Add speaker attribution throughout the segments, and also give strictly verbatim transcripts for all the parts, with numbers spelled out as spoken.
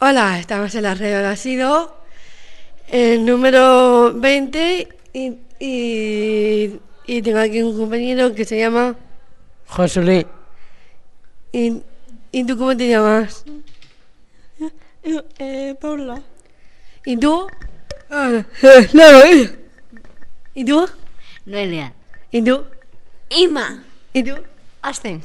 Speaker 1: Hola, estamos en la red ha sido el número veinte y, y, y tengo aquí un compañero que se llama
Speaker 2: José Luis.
Speaker 1: ¿Y, ¿y tú cómo te llamas?
Speaker 3: Eh, eh, Paula.
Speaker 1: ¿Y tú? Ah, eh, no, eh. ¿Y tú?
Speaker 4: Noelia.
Speaker 1: ¿Y tú?
Speaker 4: Ima.
Speaker 1: ¿Y tú?
Speaker 4: Asten.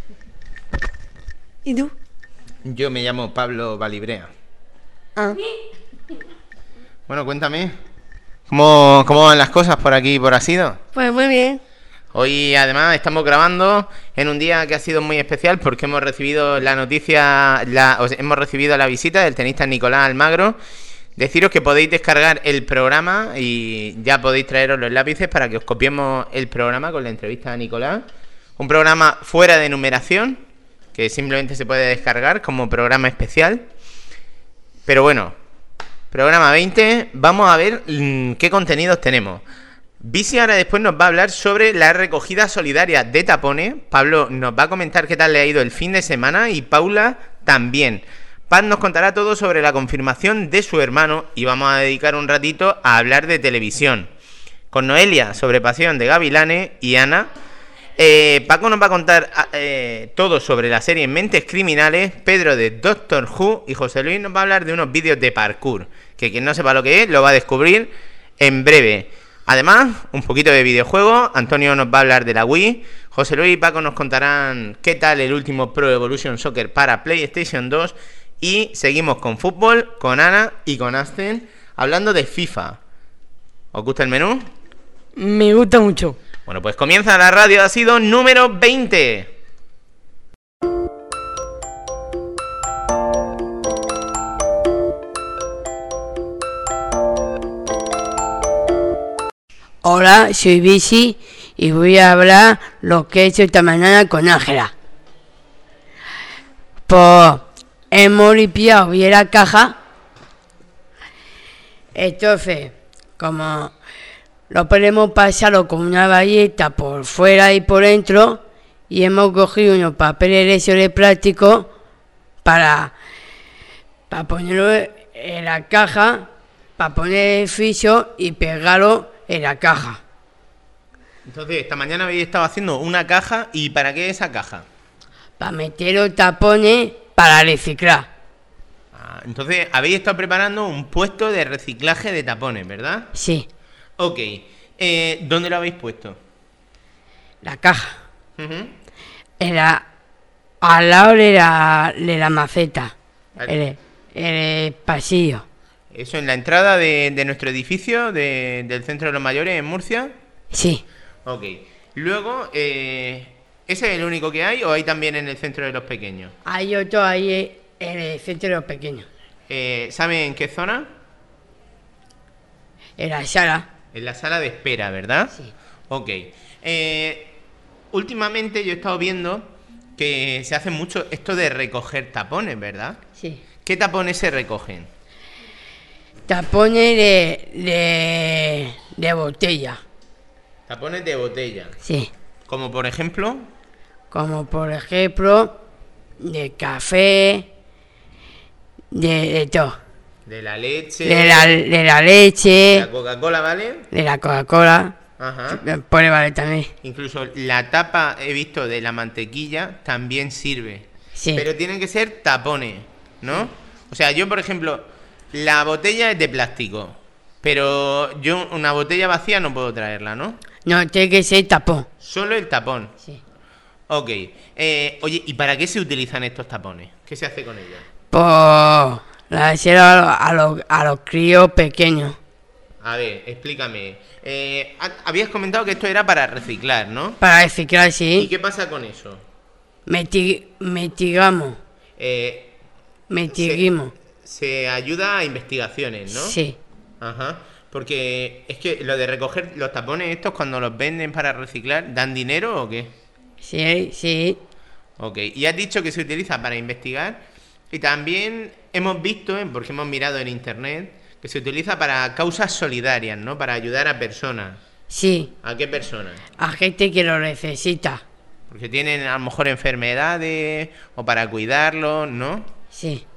Speaker 1: ¿Y tú?
Speaker 5: Yo me llamo Pablo Balibrea.
Speaker 1: Ah.
Speaker 5: Bueno, cuéntame. ¿Cómo, cómo van las cosas por aquí, por Asido?
Speaker 1: Pues muy bien.
Speaker 5: Hoy además estamos grabando en un día que ha sido muy especial porque hemos recibido la noticia, la, o sea, hemos recibido la visita del tenista Nicolás Almagro. Deciros que podéis descargar el programa y ya podéis traeros los lápices para que os copiemos el programa con la entrevista a Nicolás. Un programa fuera de numeración, que simplemente se puede descargar como programa especial. Pero bueno, programa veinte, vamos a ver mmm, qué contenidos tenemos. Bisi ahora después nos va a hablar sobre la recogida solidaria de tapones. Pablo nos va a comentar qué tal le ha ido el fin de semana y Paula también. Paz nos contará todo sobre la confirmación de su hermano y vamos a dedicar un ratito a hablar de televisión. Con Noelia sobre Pasión de Gavilanes y Ana. Eh, Paco nos va a contar eh, todo sobre la serie Mentes Criminales, Pedro de Doctor Who y José Luis nos va a hablar de unos vídeos de parkour, que quien no sepa lo que es lo va a descubrir en breve. Además, un poquito de videojuegos, Antonio nos va a hablar de la Wii, José Luis y Paco nos contarán qué tal el último Pro Evolution Soccer para PlayStation dos y seguimos con fútbol, con Ana y con Asten, hablando de FIFA. ¿Os gusta el menú?
Speaker 2: Me gusta mucho.
Speaker 5: Bueno, pues comienza la radio, ha sido número veinte.
Speaker 2: Hola, soy Bisi y voy a hablar lo que he hecho esta mañana con Ángela. Pues hemos limpiado bien la caja. Entonces, como lo podemos pasarlo con una bayeta por fuera y por dentro, y hemos cogido unos papeles esos de plástico para, para ponerlo en la caja, para poner el ficho y pegarlo en la caja.
Speaker 5: Entonces, esta mañana habéis estado haciendo una caja. ¿Y para qué esa caja?
Speaker 2: Para meter los tapones para reciclar.
Speaker 5: Ah, entonces, habéis estado preparando un puesto de reciclaje de tapones, ¿verdad?
Speaker 2: Sí.
Speaker 5: Ok. Eh, ¿Dónde lo habéis puesto?
Speaker 2: La caja.
Speaker 5: Uh-huh.
Speaker 2: En la, al lado de la, de la maceta.
Speaker 5: Vale.
Speaker 2: En el, en el pasillo.
Speaker 5: ¿Eso en la entrada de, de nuestro edificio, de, del Centro de los Mayores en Murcia?
Speaker 2: Sí.
Speaker 5: Ok. Luego, eh, ¿ese es el único que hay o hay también en el Centro de los Pequeños?
Speaker 2: Hay otro ahí en el centro de los pequeños.
Speaker 5: Eh, ¿Saben en qué zona?
Speaker 2: En la sala.
Speaker 5: En la sala de espera, ¿verdad?
Speaker 2: Sí.
Speaker 5: Ok. Eh, últimamente yo he estado viendo que se hace mucho esto de recoger tapones, ¿verdad?
Speaker 2: Sí.
Speaker 5: ¿Qué tapones se recogen?
Speaker 2: Tapones de, de, de botella.
Speaker 5: Tapones de botella.
Speaker 2: Sí.
Speaker 5: Como por ejemplo...
Speaker 2: Como por ejemplo, de café, de, de todo.
Speaker 5: De la leche...
Speaker 2: De la, de la
Speaker 5: de
Speaker 2: leche,
Speaker 5: la Coca-Cola, ¿vale?
Speaker 2: de la Coca-Cola.
Speaker 5: Ajá.
Speaker 2: Pone vale también.
Speaker 5: Incluso la tapa, he visto, de la mantequilla también sirve.
Speaker 2: Sí.
Speaker 5: Pero tienen que ser tapones, ¿no? O sea, yo, por ejemplo, la botella es de plástico, pero yo una botella vacía no puedo traerla, ¿no?
Speaker 2: No, tiene que ser tapón.
Speaker 5: Solo el tapón.
Speaker 2: Sí.
Speaker 5: Ok. Eh, oye, ¿y para qué se utilizan estos tapones? ¿Qué se hace con ellos?
Speaker 2: Por la de a los, a los, a los críos pequeños.
Speaker 5: A ver, explícame. Eh, ha- habías comentado que esto era para reciclar, ¿no?
Speaker 2: Para reciclar,
Speaker 5: ¿Y
Speaker 2: sí.
Speaker 5: qué pasa con eso?
Speaker 2: Meti, metigamos.
Speaker 5: Eh,
Speaker 2: Metiguimos.
Speaker 5: se ayuda a investigaciones, ¿no?
Speaker 2: Sí.
Speaker 5: Ajá. Porque es que lo de recoger los tapones estos cuando los venden para reciclar, ¿dan dinero o qué?
Speaker 2: Sí, sí.
Speaker 5: Ok. Y has dicho que se utiliza para investigar y también hemos visto, eh, porque hemos mirado en internet, que se utiliza para causas solidarias, ¿no? Para ayudar a personas.
Speaker 2: Sí.
Speaker 5: ¿A qué personas?
Speaker 2: A gente que lo necesita.
Speaker 5: Porque tienen a lo mejor enfermedades o para cuidarlos, ¿no?
Speaker 2: Sí.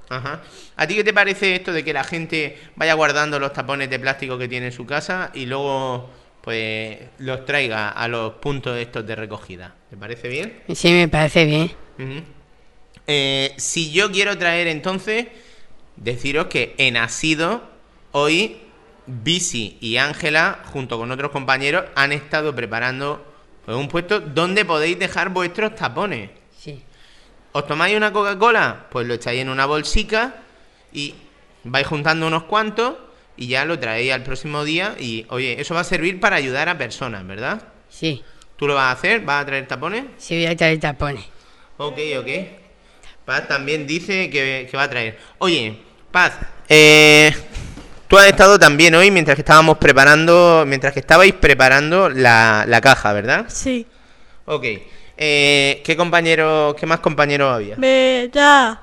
Speaker 5: Ajá. ¿A ti qué te parece esto de que la gente vaya guardando los tapones de plástico que tiene en su casa y luego pues los traiga a los puntos estos de recogida? ¿Te parece bien?
Speaker 2: Sí, me parece bien.
Speaker 5: Uh-huh. Eh, si yo quiero traer entonces, deciros que en Asido hoy Bisi y Ángela, junto con otros compañeros, han estado preparando pues, un puesto donde podéis dejar vuestros tapones.
Speaker 2: Sí.
Speaker 5: ¿Os tomáis una Coca-Cola? Pues lo echáis en una bolsica y vais juntando unos cuantos y ya lo traéis al próximo día y, oye, eso va a servir para ayudar a personas, ¿verdad?
Speaker 2: Sí.
Speaker 5: ¿Tú lo vas a hacer? ¿Vas a traer tapones?
Speaker 2: Sí, voy a traer tapones.
Speaker 5: Ok, ok. Paz también dice que, que va a traer. Oye, Paz, eh, tú has estado también hoy mientras que estábamos preparando, mientras que estabais preparando la, la caja, ¿verdad?
Speaker 3: Sí.
Speaker 5: Ok. Eh, ¿Qué compañeros, qué más compañeros había?
Speaker 3: Beta,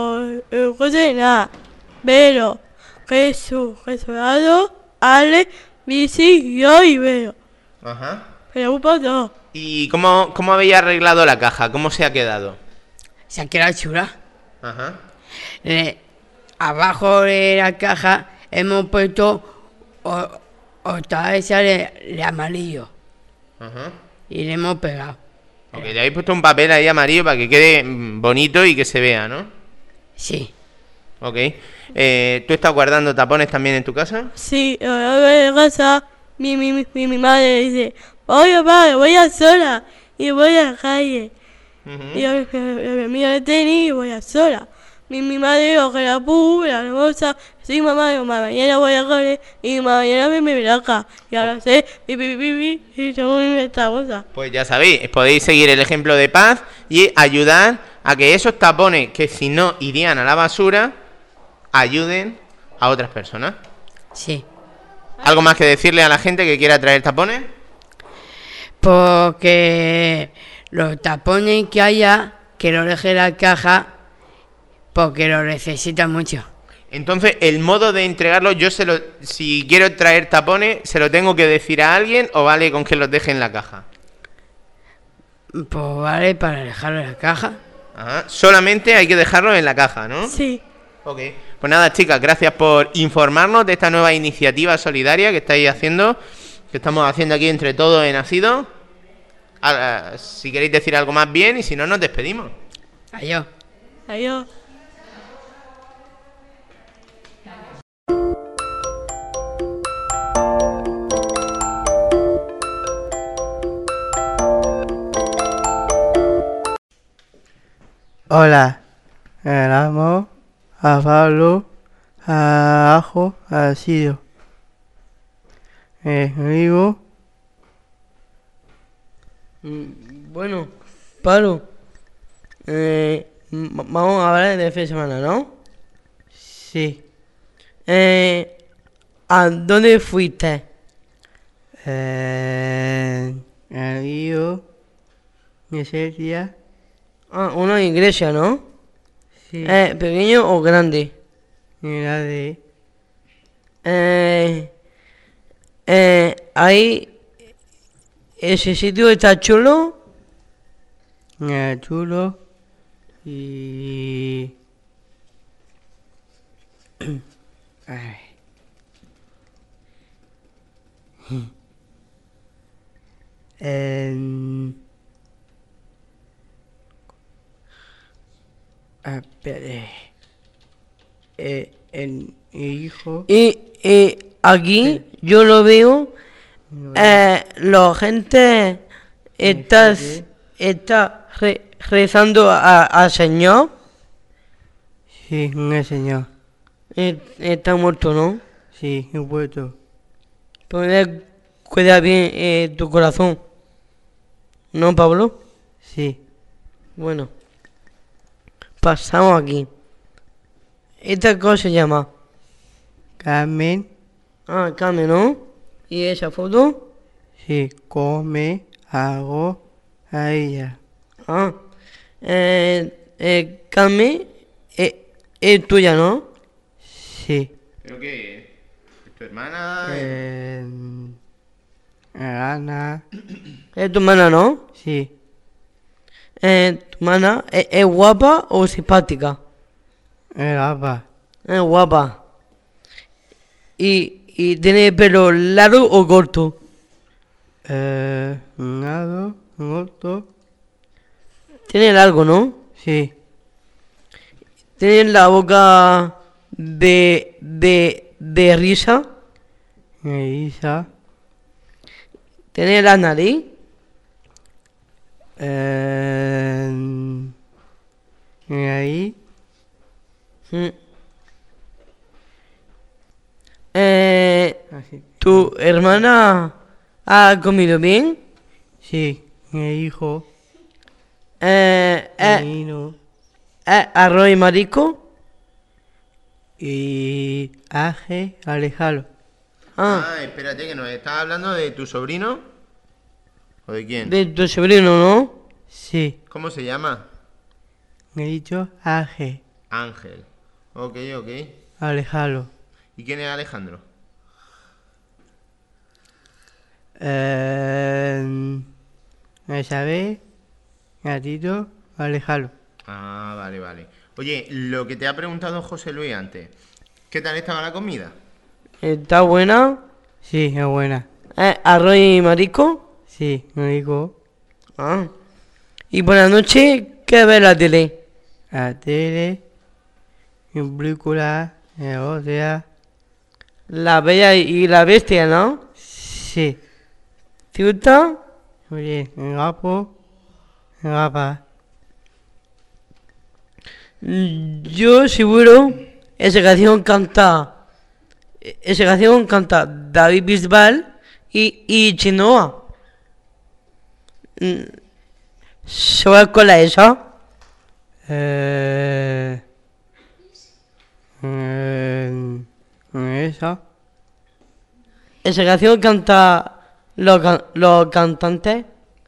Speaker 3: José, Vero, Jesús, Jesús, Ale, Bici, yo y Vero.
Speaker 5: Ajá.
Speaker 3: Pero un poco.
Speaker 5: ¿Y cómo, cómo habéis arreglado la caja? ¿Cómo se ha quedado?
Speaker 2: Se ha quedado chula.
Speaker 5: Ajá.
Speaker 2: Eh, abajo de la caja hemos puesto o- otra esa de, de amarillo
Speaker 5: Ajá.
Speaker 2: y le hemos pegado.
Speaker 5: Ok, le habéis puesto un papel ahí amarillo para que quede mm, bonito y que se vea, ¿no?
Speaker 2: Sí.
Speaker 5: Ok. Eh, ¿Tú estás guardando tapones también en tu casa?
Speaker 3: Sí, en casa, mi, mi, mi, mi madre dice, oye, padre, voy a sola y voy a la calle.
Speaker 5: Ujú.
Speaker 3: Y yo me miro de tenis y voy a sola. Mi, mi madre coge la pu, la hermosa, sí, mamá, digo, mamá, mañana voy a calle y mañana me me acá. Y ahora sé, pi, pi, pi, pi, y tengo esta cosa.
Speaker 5: Pues ya sabéis, podéis seguir el ejemplo de Paz y ayudar a que esos tapones que si no irían a la basura, ayuden a otras personas.
Speaker 2: Sí.
Speaker 5: ¿Algo más que decirle a la gente que quiera traer tapones?
Speaker 2: Porque los tapones que haya, que lo deje en la caja, porque lo necesitan mucho.
Speaker 5: Entonces, el modo de entregarlo, yo se lo, si quiero traer tapones, ¿se lo tengo que decir a alguien o vale con que los deje en la caja?
Speaker 2: Pues vale para dejarlo en la caja.
Speaker 5: Ajá. Solamente hay que dejarlo en la caja, ¿no?
Speaker 3: Sí.
Speaker 5: Ok. Pues nada, chicas, gracias por informarnos de esta nueva iniciativa solidaria que estáis haciendo, que estamos haciendo aquí entre todos en Asido. Ahora, si queréis decir algo más bien y si no, nos despedimos.
Speaker 2: Adiós.
Speaker 3: Adiós.
Speaker 6: Hola, me llamo a Pablo, a Ajo, a Sido. Eh, amigo,
Speaker 7: Mm, Bueno, Pablo, eh, m- vamos a hablar de fin de semana, ¿no?
Speaker 6: sí,
Speaker 7: Eh, ¿A dónde fuiste?
Speaker 6: eh, amigo, Miseria,
Speaker 7: Ah, una iglesia, ¿no?
Speaker 6: sí,
Speaker 7: Eh, ¿Pequeño o grande?
Speaker 6: mira de,
Speaker 7: Eh, eh, ahí, ese sitio está chulo.
Speaker 6: mira chulo y... Ay. En... Ah, espere. Eh, en hijo.
Speaker 7: Y, y aquí yo lo veo, eh, la gente está,
Speaker 6: Sí.
Speaker 7: está re- rezando a- al Señor.
Speaker 6: Sí, un señor.
Speaker 7: Eh, Está muerto, ¿no?
Speaker 6: Sí, he vuelto.
Speaker 7: Puedes cuidar bien eh, tu corazón. ¿No, Pablo?
Speaker 6: Sí,
Speaker 7: Bueno. Pasamos aquí. ¿Esta cosa se llama?
Speaker 6: Carmen,
Speaker 7: Ah, Carmen, ¿no? ¿Y esa foto?
Speaker 6: sí, come algo a ella.
Speaker 7: Ah. Eh, eh, Carmen, eh, es tuya, ¿no?
Speaker 6: Sí.
Speaker 5: ¿Pero qué? ¿Es tu hermana?
Speaker 6: Eh, Ana,
Speaker 7: Es tu hermana, ¿no?
Speaker 6: sí,
Speaker 7: Eh, ¿Tu hermana es, es guapa o simpática?
Speaker 6: Es guapa.
Speaker 7: Es guapa. ¿Y, y tiene pelo largo o corto?
Speaker 6: Eh, nado, corto.
Speaker 7: Tiene largo, ¿no?
Speaker 6: Sí.
Speaker 7: Tiene la boca de, de, de risa.
Speaker 6: Isa.
Speaker 7: Tiene la nariz.
Speaker 6: Eh, y ahí.
Speaker 7: Mm. Eh,
Speaker 6: Así.
Speaker 7: ¿Tu hermana ha comido bien?
Speaker 6: Sí. Mi hijo.
Speaker 7: Eh, eh,
Speaker 6: Nino.
Speaker 7: eh, ¿Arroz y marisco?
Speaker 6: Y Aje Alejalo.
Speaker 7: Ah,
Speaker 5: Ah, espérate, que nos estás hablando de tu sobrino. ¿O de quién?
Speaker 7: de tu sobrino, ¿no?
Speaker 6: Sí.
Speaker 5: ¿Cómo se llama?
Speaker 6: Me he dicho Aje
Speaker 5: Ángel. Ok, ok.
Speaker 6: Alejalo.
Speaker 5: ¿Y quién es Alejandro?
Speaker 6: Eh, Isabel, Gatito, Alejalo.
Speaker 5: Ah, vale, vale. Oye, lo que te ha preguntado José Luis antes. ¿Qué tal estaba la comida?
Speaker 7: ¿Está buena?
Speaker 6: Sí, es buena.
Speaker 7: Eh, ¿Arroz y marisco?
Speaker 6: Sí, me digo.
Speaker 7: Ah. ¿Y por la noche qué ve la tele?
Speaker 6: La tele, en película, en otra.
Speaker 7: La Bella y la Bestia, ¿no?
Speaker 6: Sí.
Speaker 7: ¿Te gusta?
Speaker 6: Oye, en gapo, en gapa.
Speaker 7: Mm, Yo seguro esa canción canta esa canción canta David Bisbal y, y Chenoa. Mm, ¿Sabes cuál es esa?
Speaker 6: Eh, eh, esa.
Speaker 7: Esa canción canta los, can- los cantantes.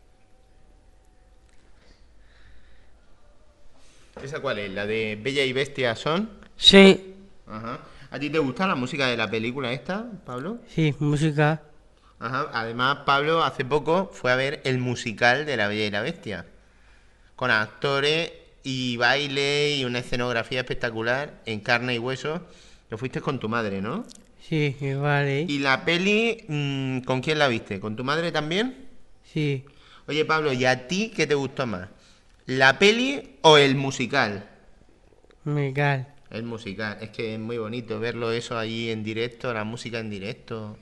Speaker 5: ¿Esa cuál es? ¿La de Bella y Bestia son?
Speaker 7: Sí.
Speaker 5: Ajá. ¿A ti te gusta la música de la película esta, Pablo?
Speaker 6: Sí, música.
Speaker 5: Ajá. Además, Pablo hace poco fue a ver el musical de La Bella y la Bestia. Con actores y baile y una escenografía espectacular en carne y hueso. Lo fuiste con tu madre, ¿no?
Speaker 6: Sí, vale.
Speaker 5: ¿Y la peli, mmm, con quién la viste? ¿Con tu madre también?
Speaker 6: Sí.
Speaker 5: Oye, Pablo, ¿y a ti qué te gustó más? ¿La peli o el musical?
Speaker 6: Musical.
Speaker 5: El musical. Es que es muy bonito verlo eso ahí en directo, la música en directo.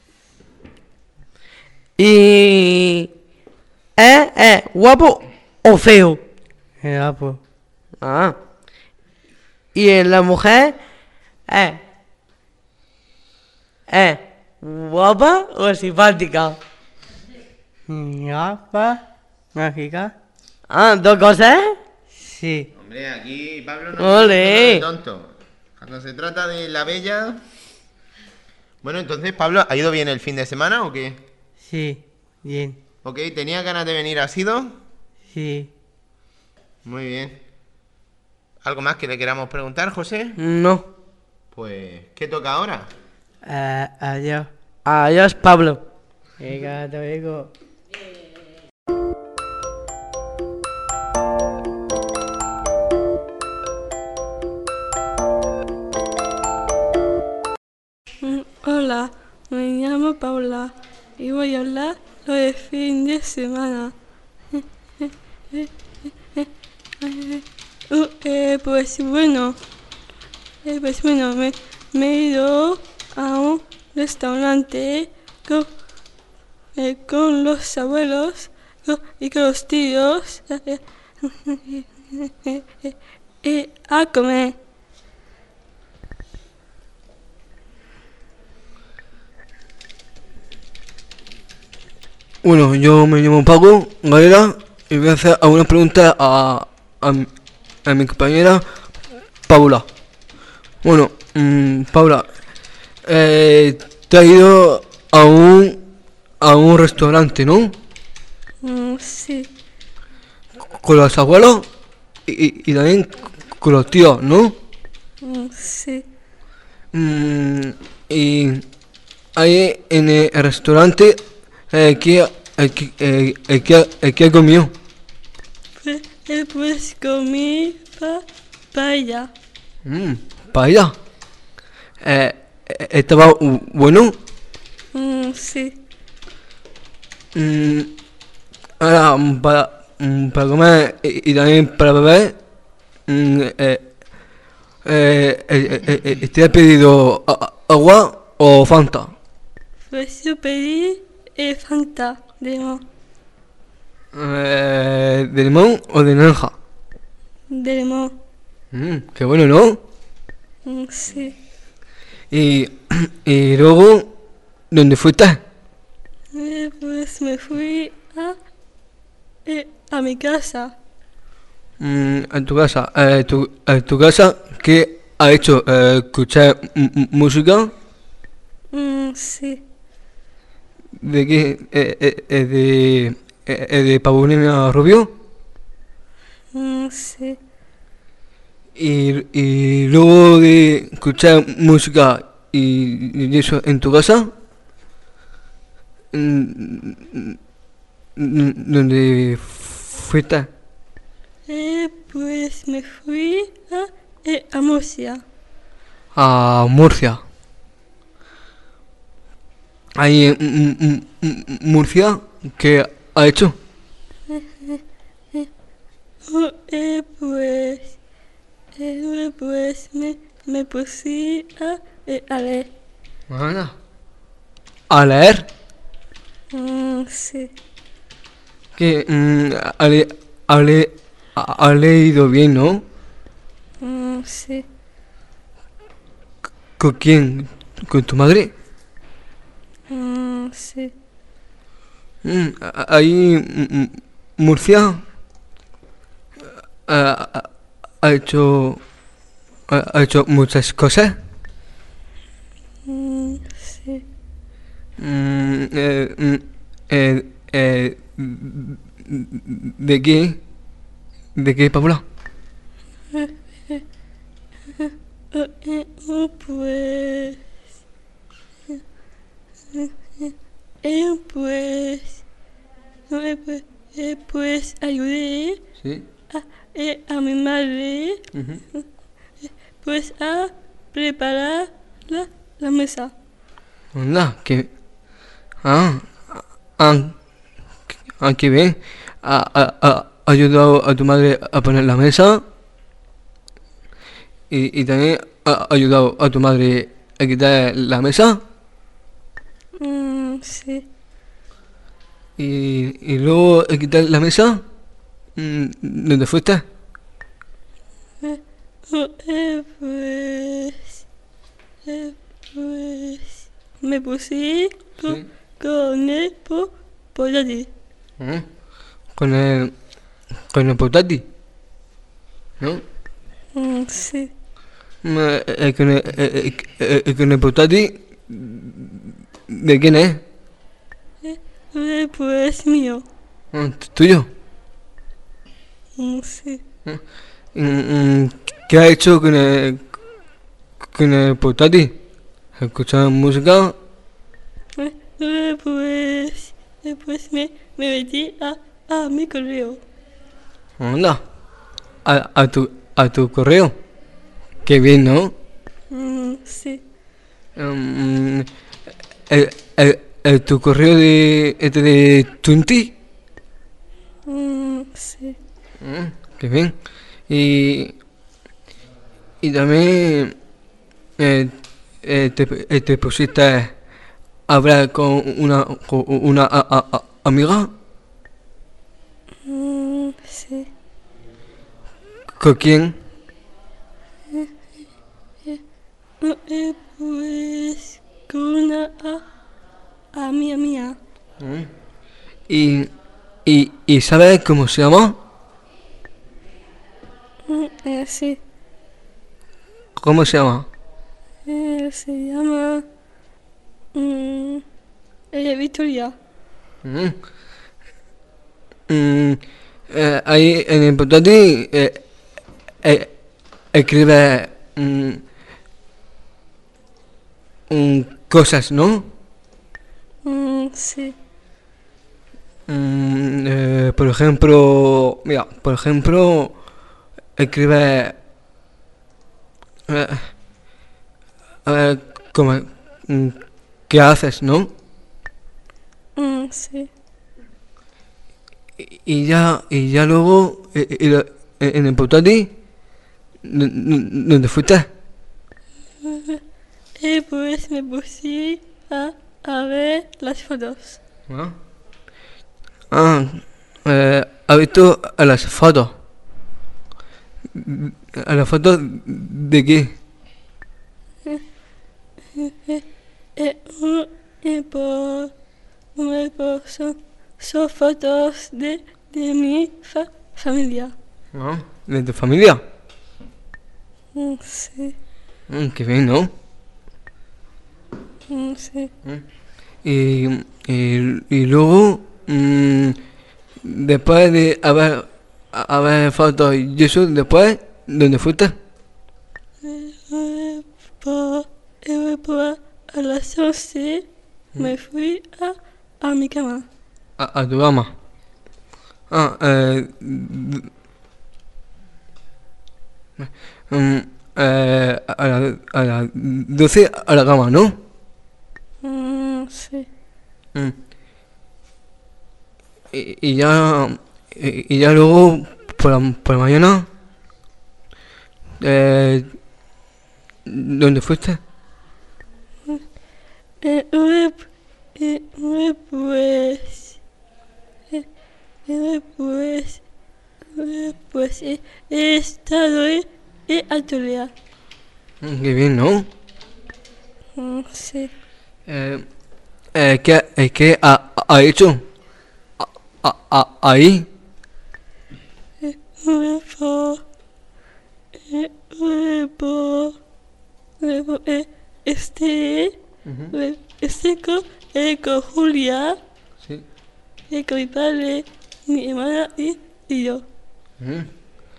Speaker 7: Y... ¿Eh? ¿Eh? ¿Guapo o feo?
Speaker 6: El gapo.
Speaker 7: Ah. Y en la mujer, ¿eh? ¿Eh? ¿Guapa o simpática?
Speaker 6: Gapa. Mágica.
Speaker 7: Ah, ¿dos cosas?
Speaker 6: Sí.
Speaker 5: Hombre, aquí Pablo no
Speaker 7: ¡Ole!
Speaker 5: es tonto. Cuando se trata de la bella... Bueno, entonces, Pablo, ¿ha ido bien el fin de semana o qué?
Speaker 6: Sí. Bien.
Speaker 5: Ok, ¿tenía ganas de venir a Sido?
Speaker 6: Sí.
Speaker 5: Muy bien. ¿Algo más que le queramos preguntar, José?
Speaker 7: No.
Speaker 5: Pues, ¿qué toca ahora?
Speaker 6: Ah, adiós.
Speaker 7: Adiós, Pablo.
Speaker 6: Venga, hasta luego.
Speaker 3: Mm, Hola, me llamo Paula y voy a hablar lo de fin de semana. Uh, eh, pues bueno, eh, pues bueno, me, me he ido a un restaurante con, eh, con los abuelos co- y con los tíos eh, eh, eh, eh, a comer.
Speaker 8: Bueno, yo me llamo Paco Galera y voy a hacer algunas preguntas a, a, mi- a mi compañera Paula. Bueno, mm, Paula, eh, te has ido a un, a un restaurante, ¿no?
Speaker 3: Mm, sí,
Speaker 8: Con los abuelos y, y- y también con los tíos, ¿no?
Speaker 3: mm, sí.
Speaker 8: Mm, y ahí en el restaurante, eh, ¿qué, eh, qué, eh, eh, qué- eh, qué has comido?
Speaker 3: Pues, eh, pues comí pa paella.
Speaker 8: Mm, paella. Eh, eh, ¿Estaba uh, bueno?
Speaker 3: Mm, sí.
Speaker 8: Mm, ahora, mm, para, mm, para comer y, y también para beber, mm, eh, eh, eh, eh, eh, ¿te ha pedido a- a- agua o Fanta?
Speaker 3: Pues yo pedí eh, Fanta de limón.
Speaker 8: Eh, ¿De limón o de naranja?
Speaker 3: De limón.
Speaker 8: Mm, qué bueno, ¿no?
Speaker 3: Mm, sí.
Speaker 8: Y, y luego, ¿dónde fuiste?
Speaker 3: Eh, pues me fui a, eh, a mi casa.
Speaker 8: Mm, en tu casa. Eh, tu, en tu casa, ¿qué ha hecho? Eh, ¿Escuchar m- m- música?
Speaker 3: Mm, sí.
Speaker 8: ¿De qué? Eh, eh, eh, de, eh, eh, ¿De Paulina Rubio?
Speaker 3: Mm, sí.
Speaker 8: Y, y luego de escuchar música y, y eso en tu casa, mm, mm, mm, ¿dónde fuiste?
Speaker 3: Eh, pues me fui a, eh, a Murcia.
Speaker 8: A Murcia. Ahí en mm, mm, mm, Murcia, ¿qué ha hecho?
Speaker 3: Oh, eh, pues, eh, pues me, me puse a, eh, a leer.
Speaker 8: Anda. A leer.
Speaker 3: Mm, sí.
Speaker 8: Que mm, ha, le- ha le- ha- ha leído bien, ¿no?
Speaker 3: Mm, sí.
Speaker 8: ¿Con quién? ¿Con tu madre?
Speaker 3: Mm, sí.
Speaker 8: Mm, a- a- ahí mm, mm, Murcia ha, ha- ha hecho ha, ha hecho muchas cosas.
Speaker 3: Mm, sí.
Speaker 8: Mm, eh, mm, eh, eh, ¿De qué? ¿De qué, Paula?
Speaker 3: Oh, eh, oh, pues, eh, pues, eh, pues, eh, pues ayudé
Speaker 8: Sí.
Speaker 3: a, eh, a mi madre pues a preparar la, la mesa.
Speaker 8: Anda, que ah, ah, ah, qué bien. Ha, ha- ha ayudado a tu madre a poner la mesa y, y también ha ayudado a tu madre a quitar la mesa
Speaker 3: Mm, sí.
Speaker 8: y, y luego a quitar la mesa. mm, ¿Dónde fuiste?
Speaker 3: Oh, eh, pues, eh, pues, me puse con,
Speaker 8: Sí.
Speaker 3: con el po, portátil.
Speaker 8: Ah, Con el con el portátil, ¿no?
Speaker 3: Mm, sí.
Speaker 8: Mm, eh, eh, con el, eh, eh, eh, eh, con el portátil, ¿de quién es?
Speaker 3: Eh, pues mío.
Speaker 8: Ah, ¿tuyo?
Speaker 3: Mm, sí.
Speaker 8: Mm, mm, ¿Qué ha hecho con el, con el portátil? ¿Escuchar música?
Speaker 3: Eh, eh, pues, eh, pues me, me metí a, a mi correo.
Speaker 8: Anda, a, a, tu, a tu correo. Qué bien, ¿no?
Speaker 3: Mm, sí.
Speaker 8: Mm, el, el, el- tu correo de, este de Twenty.
Speaker 3: Mm, sí.
Speaker 8: Mm, qué bien. Y, y también eh, eh, te, eh, te pusiste a hablar con una, con una a- a- a- amiga.
Speaker 3: Mm, sí.
Speaker 8: ¿Con quién?
Speaker 3: Oh, eh, pues con una a, a mía mía.
Speaker 8: Y, y, y ¿sabes cómo se llama?
Speaker 3: Mm, eh, sí.
Speaker 8: ¿Cómo se llama?
Speaker 3: Eh, se llama mm, eh, Victoria.
Speaker 8: Mm. Mm, eh, ahí en el portátil eh, eh, escribe mm, mm, cosas, ¿no?
Speaker 3: Mm, sí.
Speaker 8: Mm, eh, por ejemplo, mira, por ejemplo, escribe eh, a ver, como, mm, ¿qué haces, no?
Speaker 3: Mm, sí.
Speaker 8: Y, y ya, y ya luego, eh, eh, lo- eh, en el portátil, ¿dó- dó- ¿dónde fuiste?
Speaker 3: Y pues me puse a, a ver las fotos.
Speaker 8: Ah, ah eh, ¿has visto a las fotos? ¿A las fotos de qué?
Speaker 3: Eh, un- y por, un- por- son, son fotos de, de mi fa- familia.
Speaker 8: Ah, ¿de tu familia?
Speaker 3: Mm, sí,
Speaker 8: Mm, qué bien, ¿no?
Speaker 3: mm, sí.
Speaker 8: Y, y, y luego, mm, después de haber, a- haber fotos y eso, después, ¿dónde fuiste?
Speaker 3: Eh, por, eh, por a las once me fui a, a mi cama.
Speaker 8: A, a tu cama. Ah, eh, d- mm, eh, a, la- a las doce a la cama, ¿no?
Speaker 3: Mm, sí.
Speaker 8: Mm. Y, y ya, y, y ya luego, por la, por la mañana, eh, ¿dónde fuiste?
Speaker 3: Eh, eh, eh, eh, pues, eh, eh, pues, eh, pues he, he estado en, en Altolia.
Speaker 8: Mm, qué bien, ¿no?
Speaker 3: Mm, sí.
Speaker 8: Eh, eh, ¿qué, eh, ¿qué ha, ha hecho? A- a- a- ahí.
Speaker 3: Eh, por, eh, eh, por, eh, por, eh, este, eh, este con, eh, con Julia,
Speaker 8: Sí.
Speaker 3: eh, con mi padre, mi hermana y, y yo.
Speaker 8: Mm.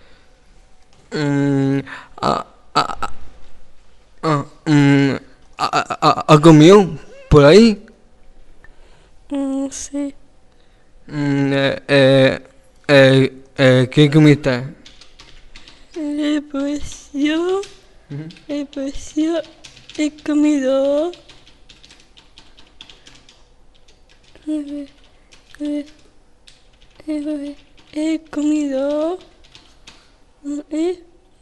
Speaker 8: Mm, ah, ah, ah, ah, mm, ah, ah, ah, ¿ha comido por ahí?
Speaker 3: Mm, sí.
Speaker 8: Mm, eh, eh, eh, eh, ¿qué comiste?
Speaker 3: Eh, pues yo, eh, pues yo he comido, eh, eh, eh, he comido, eh,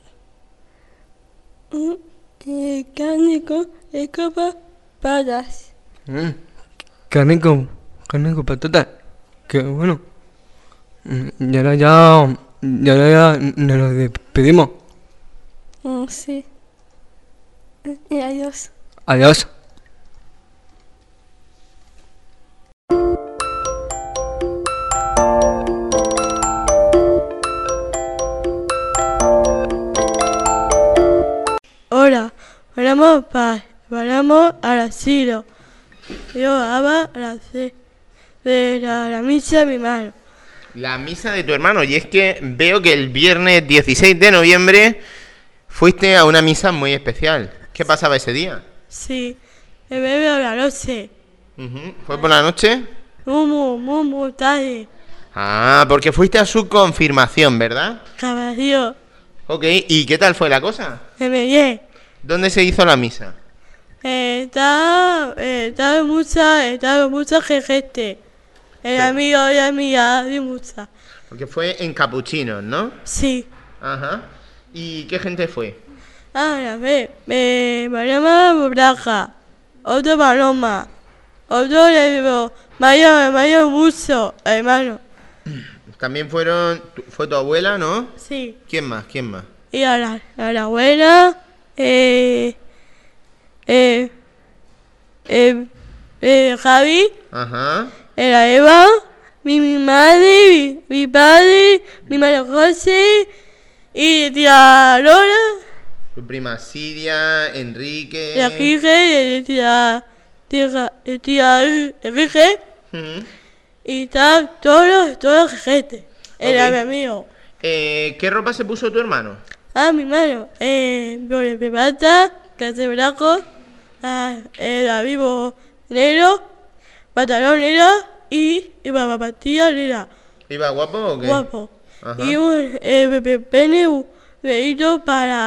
Speaker 3: mm, eh, carne con, eh, con papas.
Speaker 8: Mm, carne con, carne con patata. Qué bueno. Mm, y ahora ya, y ahora ya nos lo despedimos.
Speaker 3: Mm, sí. Eh, Y adiós.
Speaker 8: Adiós.
Speaker 3: Hola, paramos pa, paramos al asilo. Yo daba la C de la, la misa de mi mano.
Speaker 5: La misa de tu hermano. Y es que veo que el viernes dieciséis de noviembre fuiste a una misa muy especial. ¿Qué pasaba ese día?
Speaker 3: Sí, me bebe a la noche.
Speaker 5: Ujú. ¿Fue por la noche?
Speaker 3: Muy, muy, muy, muy tarde.
Speaker 5: Ah, porque fuiste a su confirmación, ¿verdad?
Speaker 3: Caballero,
Speaker 5: Ok, ¿y qué tal fue la cosa?
Speaker 3: me veía.
Speaker 5: ¿Dónde se hizo la misa?
Speaker 3: Eh, estaba, eh, estaba mucha, estaba mucha gente. El amigo y la amiga, de mucha.
Speaker 5: Porque fue en Capuchinos, ¿no?
Speaker 3: Sí.
Speaker 5: Ajá. ¿Y qué gente fue?
Speaker 3: Ahora ve, me Mariama Braja, otro Paloma, otro le digo, Mario, Mario mucho, hermano.
Speaker 5: También fueron... tu- Fue tu abuela, ¿no?
Speaker 3: Sí.
Speaker 5: ¿Quién más? ¿Quién más?
Speaker 3: Y a la, a la abuela, eh, eh, eh, eh, Javi,
Speaker 5: Ajá.
Speaker 3: era Eva, mi, mi madre, mi, mi padre, mi madre José, y tía Lola,
Speaker 5: Tu prima Siria, Enrique...
Speaker 3: tía Gige, y tía, tía, y tía Enrique,
Speaker 5: Ujú.
Speaker 3: y está todos, todos los gente. Era
Speaker 5: Ok.
Speaker 3: mi amigo.
Speaker 5: Eh, ¿Qué ropa se puso tu hermano?
Speaker 3: Ah, mi mano, eh, de pepata, casi blanco, ah, era vivo negro, pantalón negro y, y papatilla negra,
Speaker 5: ¿Iba guapo o qué?
Speaker 3: guapo.
Speaker 5: Ajá.
Speaker 3: Y un eh, pe- pe- pene, un dedito para,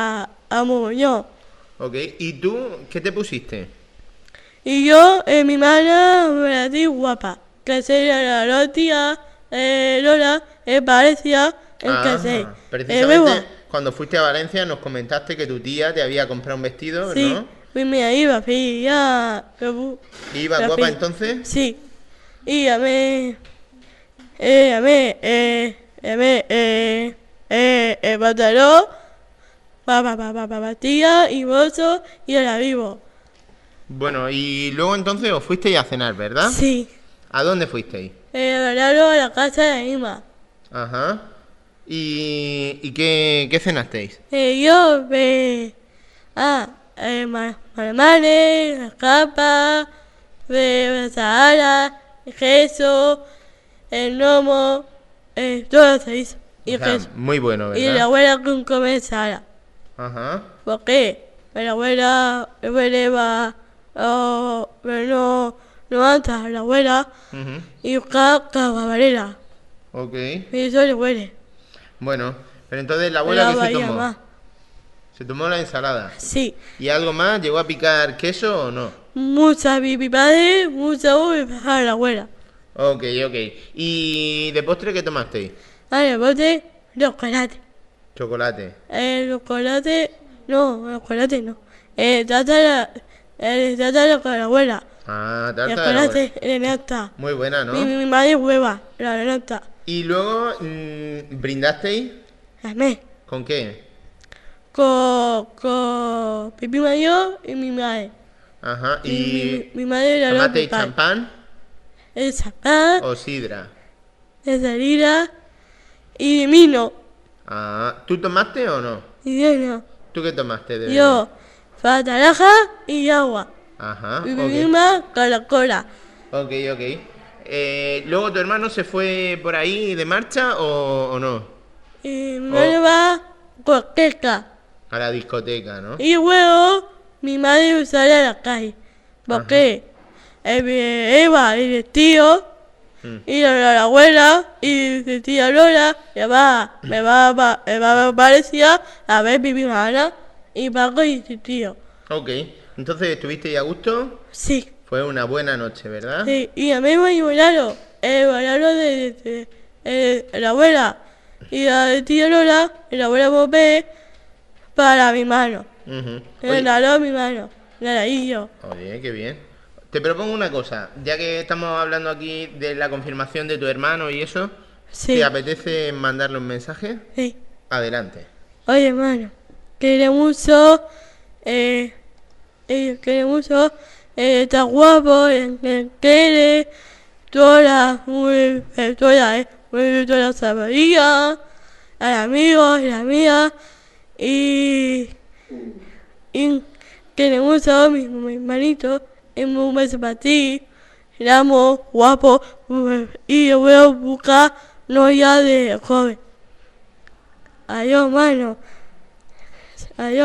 Speaker 3: a mogollón.
Speaker 5: Ok, ¿y tú qué te pusiste?
Speaker 3: Y yo, eh, mi hermana, me la di guapa. Que sería la tía, eh, Lola, eh, parecía el
Speaker 5: Ah,
Speaker 3: que se.
Speaker 5: precisamente cuando fuiste a Valencia nos comentaste que tu tía te había comprado un vestido,
Speaker 3: Sí,
Speaker 5: ¿no?
Speaker 3: pues me iba, sí, ya.
Speaker 5: ¿Y ibas
Speaker 3: la
Speaker 5: guapa
Speaker 3: fi-
Speaker 5: entonces?
Speaker 3: Sí. Y a mí, eh, a mí, eh, a mí, eh, eh, el pantalón, pa, pa, pa, pa, pa, patilla y bolso y ahora vivo.
Speaker 5: Bueno, y luego entonces os fuisteis a cenar, ¿verdad?
Speaker 3: Sí.
Speaker 5: ¿A dónde fuisteis?
Speaker 3: Eh, verano a la casa de Ima.
Speaker 5: Ajá. ¿Y, y qué, qué cenasteis?
Speaker 3: Eh, yo, eh, ah, eh, ma- malamares, capa, de Sahara, el queso, el lomo, eh, todo se hizo. Y
Speaker 5: O
Speaker 3: el
Speaker 5: sea,
Speaker 3: queso.
Speaker 5: muy bueno,
Speaker 3: Y la
Speaker 5: ¿verdad?
Speaker 3: abuela con comer Sahara.
Speaker 5: Ajá.
Speaker 3: ¿Por qué? La abuela, la abuela va, oh, pero no, no anda la abuela
Speaker 5: Ujú.
Speaker 3: y busca cabarera.
Speaker 5: Ok.
Speaker 3: Y eso le huele.
Speaker 5: Bueno, pero entonces la abuela,
Speaker 3: Pero
Speaker 5: ¿qué se
Speaker 3: varía
Speaker 5: tomó?
Speaker 3: más.
Speaker 5: Se tomó la ensalada.
Speaker 3: Sí.
Speaker 5: ¿Y algo más? ¿Llegó a picar queso o no?
Speaker 3: Mucha mi, mi padre, mucha uva y bajar la abuela.
Speaker 5: Ok, ok. ¿Y de postre qué tomasteis?
Speaker 3: Vale, bote, chocolate.
Speaker 5: Chocolate.
Speaker 3: El chocolate, no, el chocolate no. El tátara, el tátara con la abuela.
Speaker 5: Ah,
Speaker 3: El
Speaker 5: tarta de la abuela.
Speaker 3: chocolate, el nata.
Speaker 5: Muy buena, ¿no?
Speaker 3: Mi, mi, mi madre hueva, la nata.
Speaker 5: Y luego, mm, ¿brindasteis?
Speaker 3: Amé.
Speaker 5: ¿Con qué?
Speaker 3: Con, con pipi mayor y mi madre.
Speaker 5: Ajá.
Speaker 3: Y mi,
Speaker 5: ¿Y
Speaker 3: mi madre la
Speaker 5: tomasteis
Speaker 3: loca.
Speaker 5: champán
Speaker 3: El champán,
Speaker 5: o sidra?
Speaker 3: el salida y vino.
Speaker 5: Ah, ¿tú tomaste o no?
Speaker 3: Y vino.
Speaker 5: ¿Tú qué tomaste de
Speaker 3: Yo, fatalaja y agua.
Speaker 5: Ajá,
Speaker 3: Y
Speaker 5: ok.
Speaker 3: vivimos con la cola.
Speaker 5: Ok, ok. Eh, ¿Luego tu hermano se fue por ahí de marcha o, o no?
Speaker 3: Y mi
Speaker 5: Oh.
Speaker 3: madre va con queca.
Speaker 5: A la discoteca, ¿no?
Speaker 3: Y luego mi madre sale a la calle. Porque Eva y el tío
Speaker 5: Mm.
Speaker 3: y la, la abuela y mi tía Lola me va, me va, va, me va a Valencia a ver mi hermana y Paco y su tío.
Speaker 5: Ok. Entonces, ¿estuviste a gusto?
Speaker 3: Sí,
Speaker 5: Fue una buena noche, ¿verdad?
Speaker 3: sí. Y a mí me volaron, el volaro de, de, de- de la abuela y la de tía Lola y la abuela Popé para mi mano.
Speaker 5: Ujú.
Speaker 3: El
Speaker 5: Oye,
Speaker 3: lado mi mano, la y yo.
Speaker 5: oye, qué bien. Te propongo una cosa, ya que estamos hablando aquí de la confirmación de tu hermano y eso,
Speaker 3: Sí,
Speaker 5: ¿te apetece mandarle un mensaje?
Speaker 3: sí.
Speaker 5: Adelante.
Speaker 3: Oye, hermano, quiere mucho, eh, eh, quiere mucho, eh, está guapo, eh, eh, quiere, toda, muy, eh, toda, eh, muy, toda la zapatillas, al amigo, y la mía, y, y quiere mucho a mi, mi hermanito, y un beso para ti, le amo, guapo, y yo voy a buscar novia de joven. Adiós, hermano. Adiós.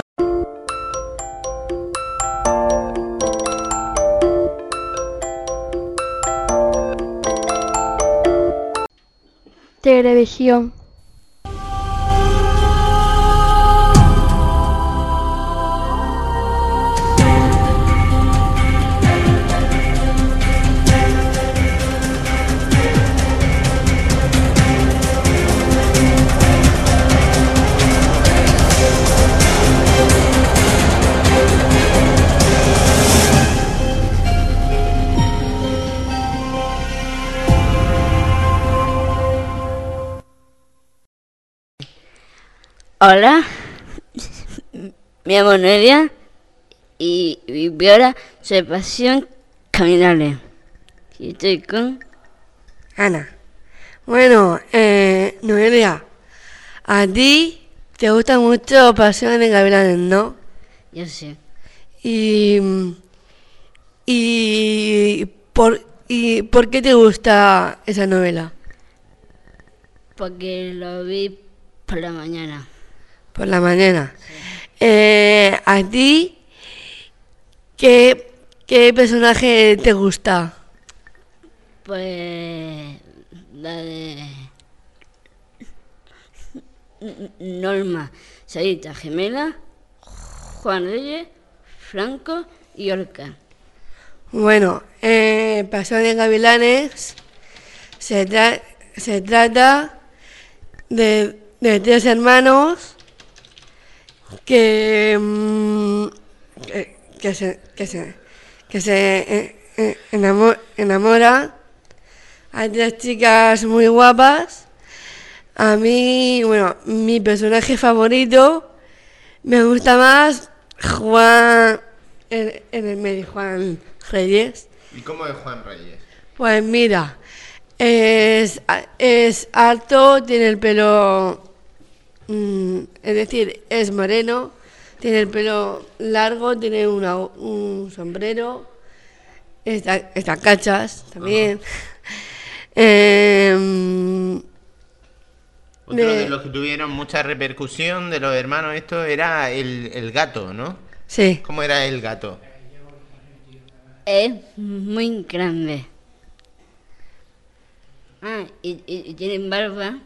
Speaker 1: Televisión.
Speaker 4: Hola, me llamo Noelia y mi ahora soy pasión caminable. Y estoy con
Speaker 1: Ana. Bueno, eh, Noelia, a ti te gusta mucho Pasión de Gavilanes, ¿no?
Speaker 4: yo sé,
Speaker 1: Y, y, por, ¿y por qué te gusta esa novela?
Speaker 4: porque lo vi por la mañana.
Speaker 1: Por la mañana. Eh, ¿a ti qué, qué personaje te gusta?
Speaker 4: Pues la de Norma, Sarita Gemela, Juan Reyes, Franco y Orca.
Speaker 1: Bueno, eh, Pasión de Gavilanes se, tra- se trata de, de tres hermanos que, mm, que, que se, que se, que se eh, eh, enamo- enamoran. Hay tres chicas muy guapas. A mí, bueno, mi personaje favorito me gusta más Juan, en, en el medio, Juan Reyes.
Speaker 5: ¿Y cómo es Juan Reyes?
Speaker 1: Pues mira, es, es alto, tiene el pelo, mm, es decir, es moreno, tiene el pelo largo, tiene una, un sombrero, está, está cachas también. Eh,
Speaker 5: Otro
Speaker 1: de-
Speaker 5: de los que tuvieron mucha repercusión de los hermanos estos era el, el gato, ¿no?
Speaker 1: sí,
Speaker 5: ¿Cómo era el gato?
Speaker 4: Es muy grande. Ah, y, y, y tienen barba.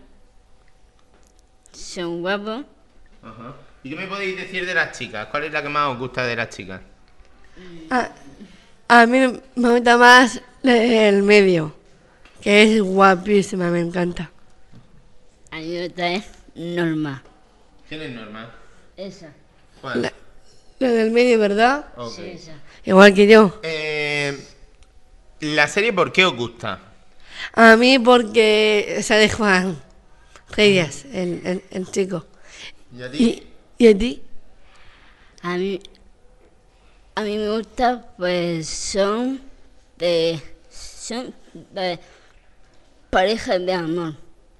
Speaker 4: Son guapos.
Speaker 5: Ajá. ¿Y qué me podéis decir de las chicas? ¿Cuál es la que más os gusta de las chicas?
Speaker 1: a, a mí me gusta más el medio, que es guapísima, me encanta.
Speaker 4: A mí me gusta es Norma.
Speaker 5: ¿Quién es Norma?
Speaker 4: Esa.
Speaker 5: ¿Cuál?
Speaker 1: La, la del medio, ¿verdad?
Speaker 5: Ok.
Speaker 4: Sí, esa.
Speaker 1: Igual que yo.
Speaker 5: Eh, ¿La serie por qué os gusta?
Speaker 1: A mí porque sale Juan Reyes, el, el, el chico.
Speaker 5: ¿Y a ti?
Speaker 1: ¿Y, ¿Y a ti?
Speaker 4: A mí, a mí me gusta, pues son de, son de parejas de amor.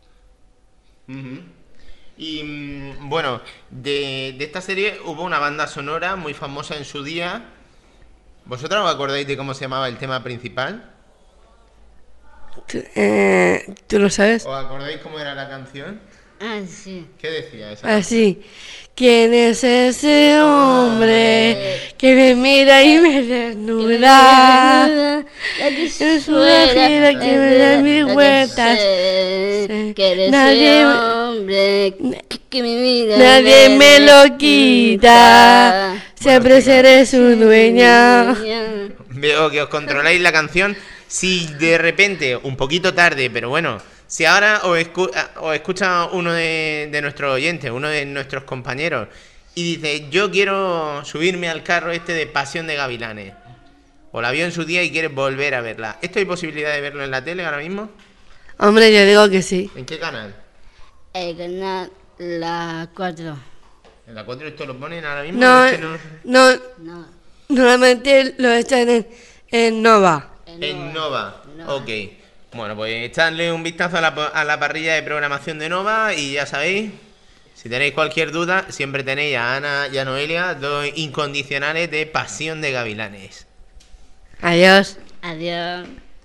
Speaker 5: Ujú. Y mm, bueno, de, de esta serie hubo una banda sonora muy famosa en su día. ¿Vosotros os acordáis de cómo se llamaba el tema principal?
Speaker 1: ¿Tú, eh, ¿tú lo sabes?
Speaker 5: ¿Os acordáis cómo era la canción?
Speaker 4: Ah, sí.
Speaker 5: ¿Qué decía esa?
Speaker 1: Así. ¿Quién es ese hombre que me mira y me desnuda?
Speaker 4: La que
Speaker 1: Es una fiera que me da mis vueltas. Sí.
Speaker 4: Que eres
Speaker 1: Nadie
Speaker 4: ese
Speaker 1: me-
Speaker 4: hombre que, que mi vida
Speaker 1: Nadie me lo quita. Siempre seré su dueña.
Speaker 5: Veo que os controláis la canción. Si de repente, un poquito tarde, pero bueno, si ahora os, escu- os escucha uno de, de nuestros oyentes, uno de nuestros compañeros, y dice, yo quiero subirme al carro este de Pasión de Gavilanes, o la vio en su día y quieres volver a verla, ¿esto hay posibilidad de verlo en la tele ahora mismo?
Speaker 1: Hombre, yo digo que sí.
Speaker 5: ¿En qué canal?
Speaker 4: El canal La cuatro.
Speaker 5: ¿En la cuatro esto lo ponen ahora mismo?
Speaker 1: No,
Speaker 5: Es que no-
Speaker 1: no,
Speaker 4: No.
Speaker 1: normalmente lo echan en, en Nova.
Speaker 5: En Nova. Ok. Bueno, pues echadle un vistazo a la, a la parrilla de programación de Nova y ya sabéis, si tenéis cualquier duda, siempre tenéis a Ana y a Noelia, dos incondicionales de Pasión de Gavilanes.
Speaker 1: Adiós.
Speaker 4: Adiós.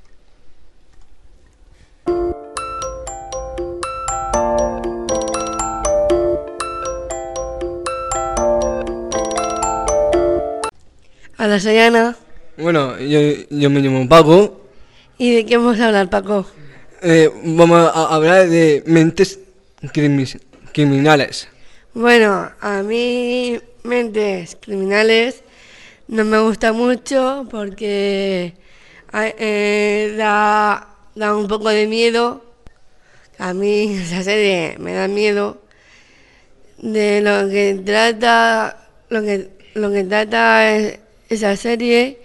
Speaker 1: Hola, soy Ana.
Speaker 8: Bueno, yo, yo me llamo Paco.
Speaker 1: ¿Y de qué vamos a hablar, Paco?
Speaker 8: Eh, vamos a hablar de mentes crimi- criminales.
Speaker 1: Bueno, a mí Mentes Criminales no me gusta mucho porque eh, da, da un poco de miedo. A mí esa serie me da miedo de lo que trata, lo que, lo que trata es- esa serie.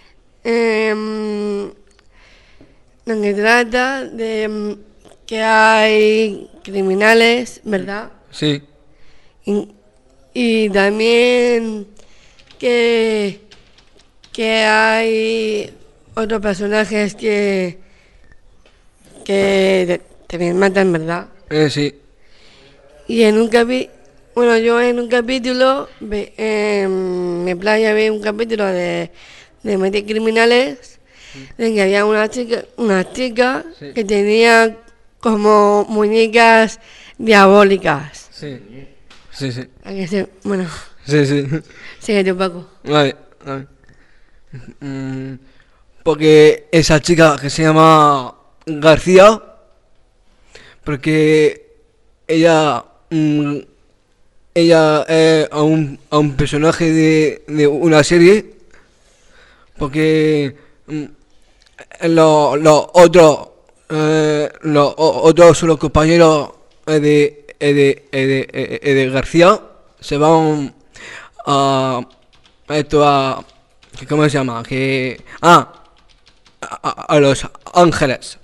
Speaker 1: em, lo que trata de em, que hay criminales, ¿verdad?
Speaker 8: Sí,
Speaker 1: Y, y también que, que hay otros personajes que, que te- también matan, ¿verdad?
Speaker 8: eh, sí.
Speaker 1: Y en un capi bueno, yo en un capítulo, ve- en mi playa vi un capítulo de, de Mentes Criminales, de que había una chica, una chica
Speaker 8: Sí.
Speaker 1: que tenía como muñecas diabólicas.
Speaker 8: Sí, sí, sí.
Speaker 1: ¿A que sí? Bueno,
Speaker 8: Sí, sí.
Speaker 1: sigue tú, Paco.
Speaker 8: Vale, vale. Mm, porque esa chica que se llama García, porque ella, mm, ella es a un, a un personaje de, de una serie, porque mm, los los otros eh, los o- otros son los compañeros eh, de, eh, de, eh, de, eh, eh, de García, se van a a esto a ¿cómo se llama? Que ah a, a- a Los Ángeles,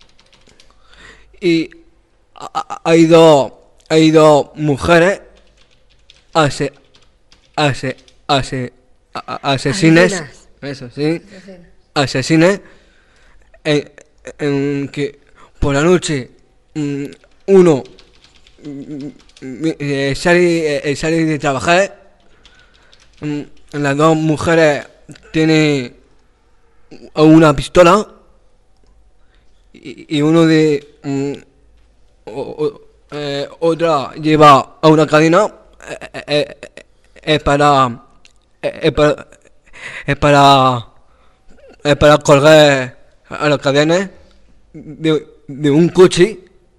Speaker 8: y a- a- hay dos hay dos mujeres ase, ase, ase, a- a- asesines,
Speaker 1: Asesinas.
Speaker 8: eso sí, asesines, en, en que por la noche mm, uno mm, mm, eh, sale, eh, sale de trabajar, mm, las dos mujeres tienen una pistola, y, y uno de mm, o- o- eh, otra lleva a una cadena, eh, eh, eh, es para eh, es para es para es para colgar a las cadenas de, de un coche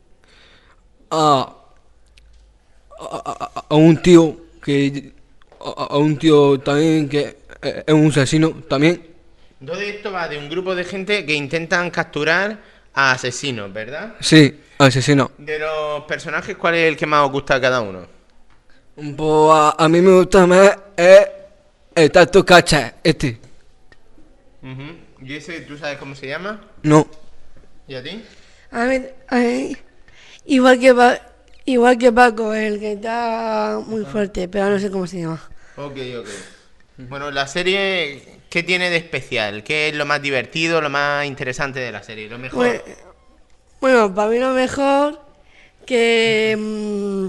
Speaker 8: a, a, a- a un tío que a, a un tío también que eh, es un asesino también.
Speaker 5: Entonces esto va de un grupo de gente que intentan capturar a asesinos, ¿verdad?
Speaker 8: Sí, asesino.
Speaker 5: De los personajes, ¿cuál es el que más os gusta a cada uno?
Speaker 8: Pues a, a mí me gusta más es el Tato Cacha, este.
Speaker 5: Ujú. ¿Y ese tú sabes cómo se llama?
Speaker 8: No.
Speaker 5: ¿Y a ti?
Speaker 1: A mí, a mí, igual que Pa- igual que Paco, el que está muy fuerte, pero no sé cómo se llama.
Speaker 5: Ok, ok. Bueno, la serie, ¿qué tiene de especial? ¿Qué es lo más divertido, lo más interesante de la serie? Lo mejor.
Speaker 1: Bueno, bueno, para mí lo mejor que... mm,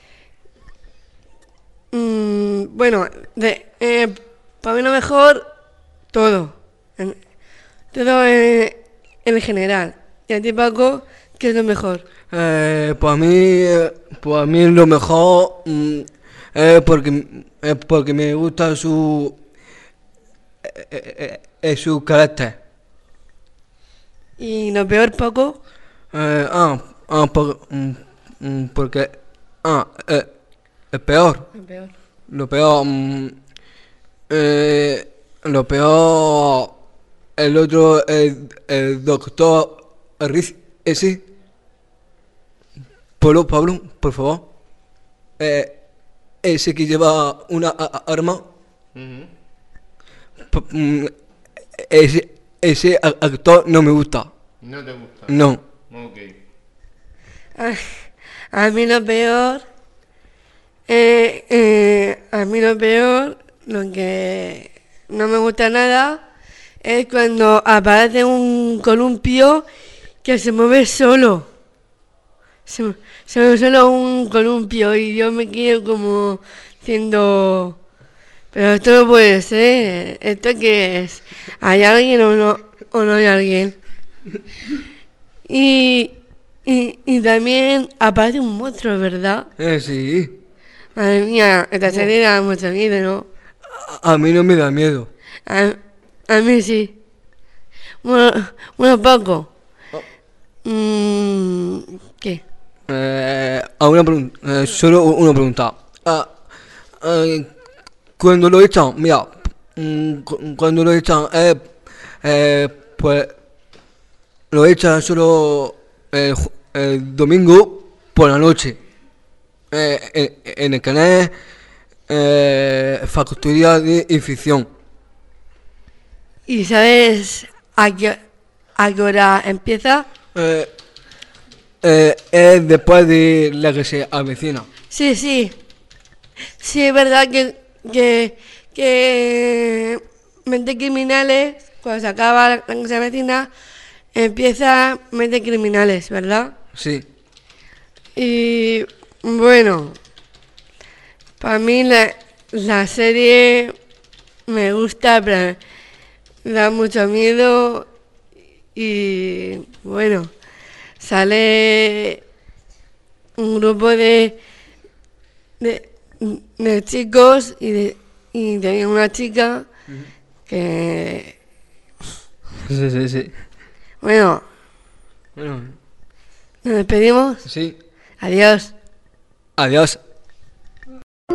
Speaker 1: mm, bueno, de, eh, para mí lo mejor todo. En- todo en, en general. Y a ti, Paco, ¿qué es lo mejor?
Speaker 8: Eh, para mí, eh, para mí lo mejor mm, es porque es porque me gusta su eh, eh, eh, eh, su carácter.
Speaker 1: Y lo peor, Paco,
Speaker 8: Eh, ah, ah, por- mm, mm, porque ah, eh, es peor.
Speaker 1: lo peor.
Speaker 8: Lo peor, mm, eh, lo peor, el otro, el, el doctor Riz, ese. Pablo, Pablo, por favor. Eh, ese que lleva una a- a- arma.
Speaker 5: Ujú.
Speaker 8: p- mm, ese, ese a- actor no me gusta.
Speaker 5: ¿No te gusta?
Speaker 8: No.
Speaker 5: Ok.
Speaker 1: A, a mí lo peor, eh, eh, a mí lo peor, lo que no me gusta nada, es cuando aparece un columpio que se mueve solo. Se, se mueve solo un columpio y yo me quedo como diciendo, pero esto no puede ser, ¿esto qué es? ¿Hay alguien o no, o no hay alguien? Y, y, y también aparece un monstruo, ¿verdad?
Speaker 8: Eh, sí.
Speaker 1: Madre mía, esta serie da mucho miedo, ¿no?
Speaker 8: A, a mí no me da miedo.
Speaker 1: A, a mí sí. Bueno, bueno Paco. Mm, ¿Qué?
Speaker 8: Eh, a una pregunta, eh, solo una pregunta. Ah, eh, cuando lo echan, mira, mm, cu- cuando lo echan, eh, eh, pues lo echan solo el, ju- el domingo por la noche. Eh, en, en el canal eh, Factoría de Inficción.
Speaker 1: ¿Y sabes a qué, a qué hora empieza?
Speaker 8: Eh, eh, es después de la que se avecina.
Speaker 1: Sí, sí. Sí, es verdad que, que, que Mente Criminales, cuando se acaba la que se avecina, empieza Mente Criminales, ¿verdad?
Speaker 8: Sí.
Speaker 1: Y bueno, para mí la, la serie me gusta, pero da mucho miedo y bueno, sale un grupo de, de, de chicos y, de, y también una chica que,
Speaker 8: Sí, sí, sí.
Speaker 1: bueno,
Speaker 8: Bueno,
Speaker 1: nos despedimos.
Speaker 8: sí.
Speaker 1: Adiós.
Speaker 8: Adiós.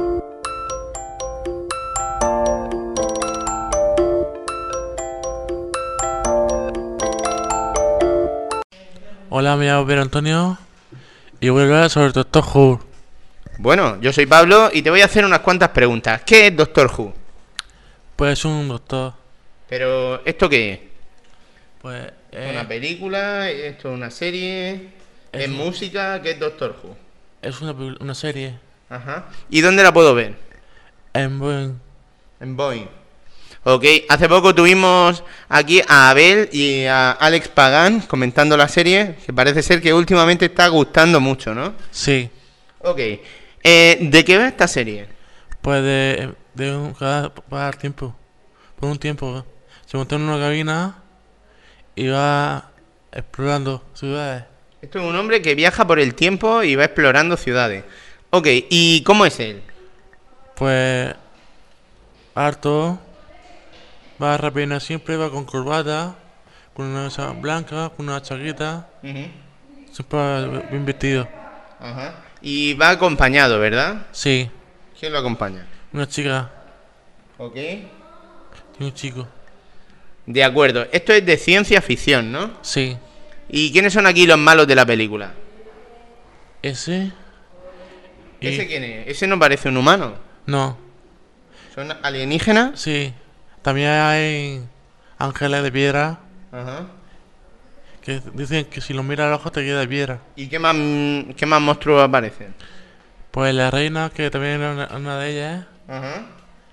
Speaker 9: Hola, me llamo Pedro Antonio y voy a hablar sobre Doctor Who.
Speaker 5: Bueno, yo soy Pablo y te voy a hacer unas cuantas preguntas. ¿Qué es Doctor Who?
Speaker 9: Pues un doctor.
Speaker 5: Pero, ¿esto qué es?
Speaker 9: Pues
Speaker 5: ¿Es
Speaker 9: eh,
Speaker 5: una película? ¿Esto es una serie? ¿Es
Speaker 9: Es un-
Speaker 5: música? ¿Qué es Doctor Who?
Speaker 9: es una, peli- una serie
Speaker 5: Ajá. ¿Y dónde la puedo ver?
Speaker 9: en Boeing.
Speaker 5: En Boeing. Ok, hace poco tuvimos aquí a Abel y a Alex Pagán comentando la serie, que parece ser que últimamente está gustando mucho, ¿no?
Speaker 9: Sí.
Speaker 5: Ok. Eh, ¿de qué va esta serie?
Speaker 9: Pues de, de un cada para tiempo. Por un tiempo. Se montó en una cabina y va explorando ciudades.
Speaker 5: Esto es un hombre que viaja por el tiempo y va explorando ciudades. Ok, ¿y cómo es él?
Speaker 9: Pues harto. Va rápido siempre, va con corbata, con una camisa blanca, con una chaqueta. Siempre va bien vestido.
Speaker 5: Ajá. Y va acompañado, ¿verdad?
Speaker 9: Sí,
Speaker 5: ¿Quién lo acompaña?
Speaker 9: una chica
Speaker 5: Ok.
Speaker 9: y un chico.
Speaker 5: De acuerdo, esto es de ciencia ficción, ¿no?
Speaker 9: Sí.
Speaker 5: ¿Y quiénes son aquí los malos de la película?
Speaker 9: Ese. Y...
Speaker 5: ¿Ese quién es? Ese no parece un humano.
Speaker 9: No,
Speaker 5: ¿Son alienígenas?
Speaker 9: sí. También hay ángeles de piedra
Speaker 5: Ajá.
Speaker 9: que dicen que si los miras a los ojos te queda de piedra.
Speaker 5: ¿Y qué más, qué más monstruos aparecen?
Speaker 9: Pues la reina, que también era una, una de ellas,
Speaker 5: Ajá.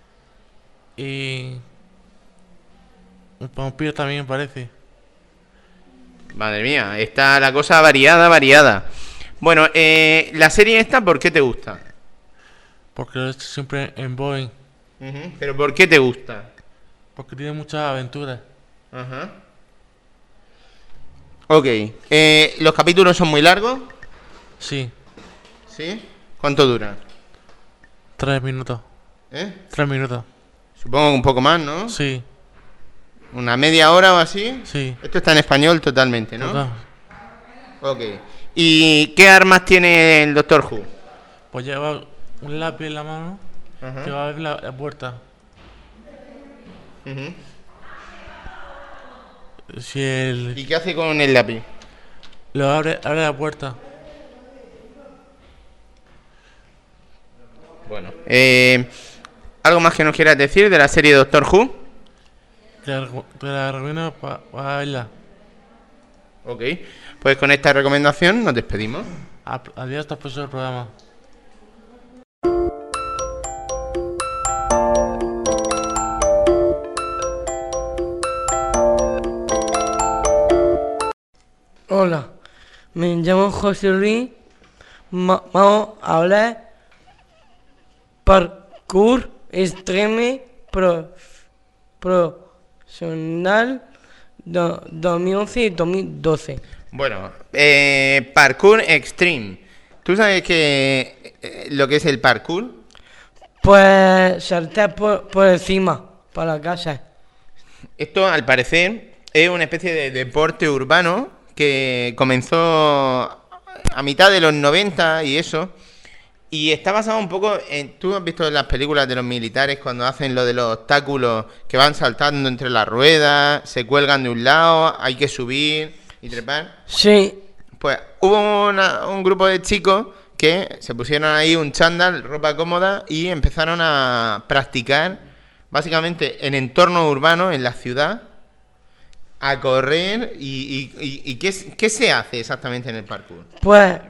Speaker 9: y un vampiro también parece.
Speaker 5: Madre mía, está la cosa variada, variada. Bueno, eh, la serie esta, ¿por qué te gusta?
Speaker 9: Porque es siempre en Boeing.
Speaker 5: Ujú. ¿Pero por qué te gusta?
Speaker 9: Porque tiene muchas aventuras.
Speaker 5: Ajá. Ok, eh, ¿los capítulos son muy largos?
Speaker 9: Sí,
Speaker 5: ¿Sí? ¿Cuánto duran?
Speaker 9: tres minutos.
Speaker 5: ¿Eh?
Speaker 9: Tres minutos.
Speaker 5: Supongo que un poco más, ¿no?
Speaker 9: Sí,
Speaker 5: ¿Una media hora o así?
Speaker 9: sí.
Speaker 5: Esto está en español totalmente, ¿no?
Speaker 9: Total.
Speaker 5: Ok. ¿Y qué armas tiene el Doctor Who?
Speaker 9: Pues lleva un lápiz en la mano
Speaker 5: Ajá.
Speaker 9: que va a abrir la, la puerta.
Speaker 5: Ujú.
Speaker 9: Si él
Speaker 5: ¿Y qué hace con el lápiz?
Speaker 9: lo abre, abre la puerta.
Speaker 5: Bueno. Eh, ¿algo más que nos quieras decir de la serie Doctor Who?
Speaker 9: Te la, reco- te la recomiendo para verla.
Speaker 5: Ok. Pues con esta recomendación nos despedimos.
Speaker 9: A- Adiós hasta el próximo programa.
Speaker 7: Hola, me llamo José Luis. Ma- vamos a hablar parkour extreme pro, profesional do- dos mil once y dos mil doce.
Speaker 5: Bueno, eh, parkour extreme. ¿Tú sabes que eh, lo que es el parkour?
Speaker 7: Pues saltar por, por encima para la casa.
Speaker 5: Esto, al parecer, es una especie de deporte urbano que comenzó a mitad de los noventa y eso. Y está basado un poco en... ¿Tú has visto en las películas de los militares cuando hacen lo de los obstáculos que van saltando entre las ruedas, se cuelgan de un lado, hay que subir y trepar?
Speaker 7: Sí,
Speaker 5: Pues hubo una- un grupo de chicos que se pusieron ahí un chándal, ropa cómoda y empezaron a practicar básicamente en entorno urbano, en la ciudad, a correr y, y- y- y ¿qué, es- qué se hace exactamente en el parkour?
Speaker 7: pues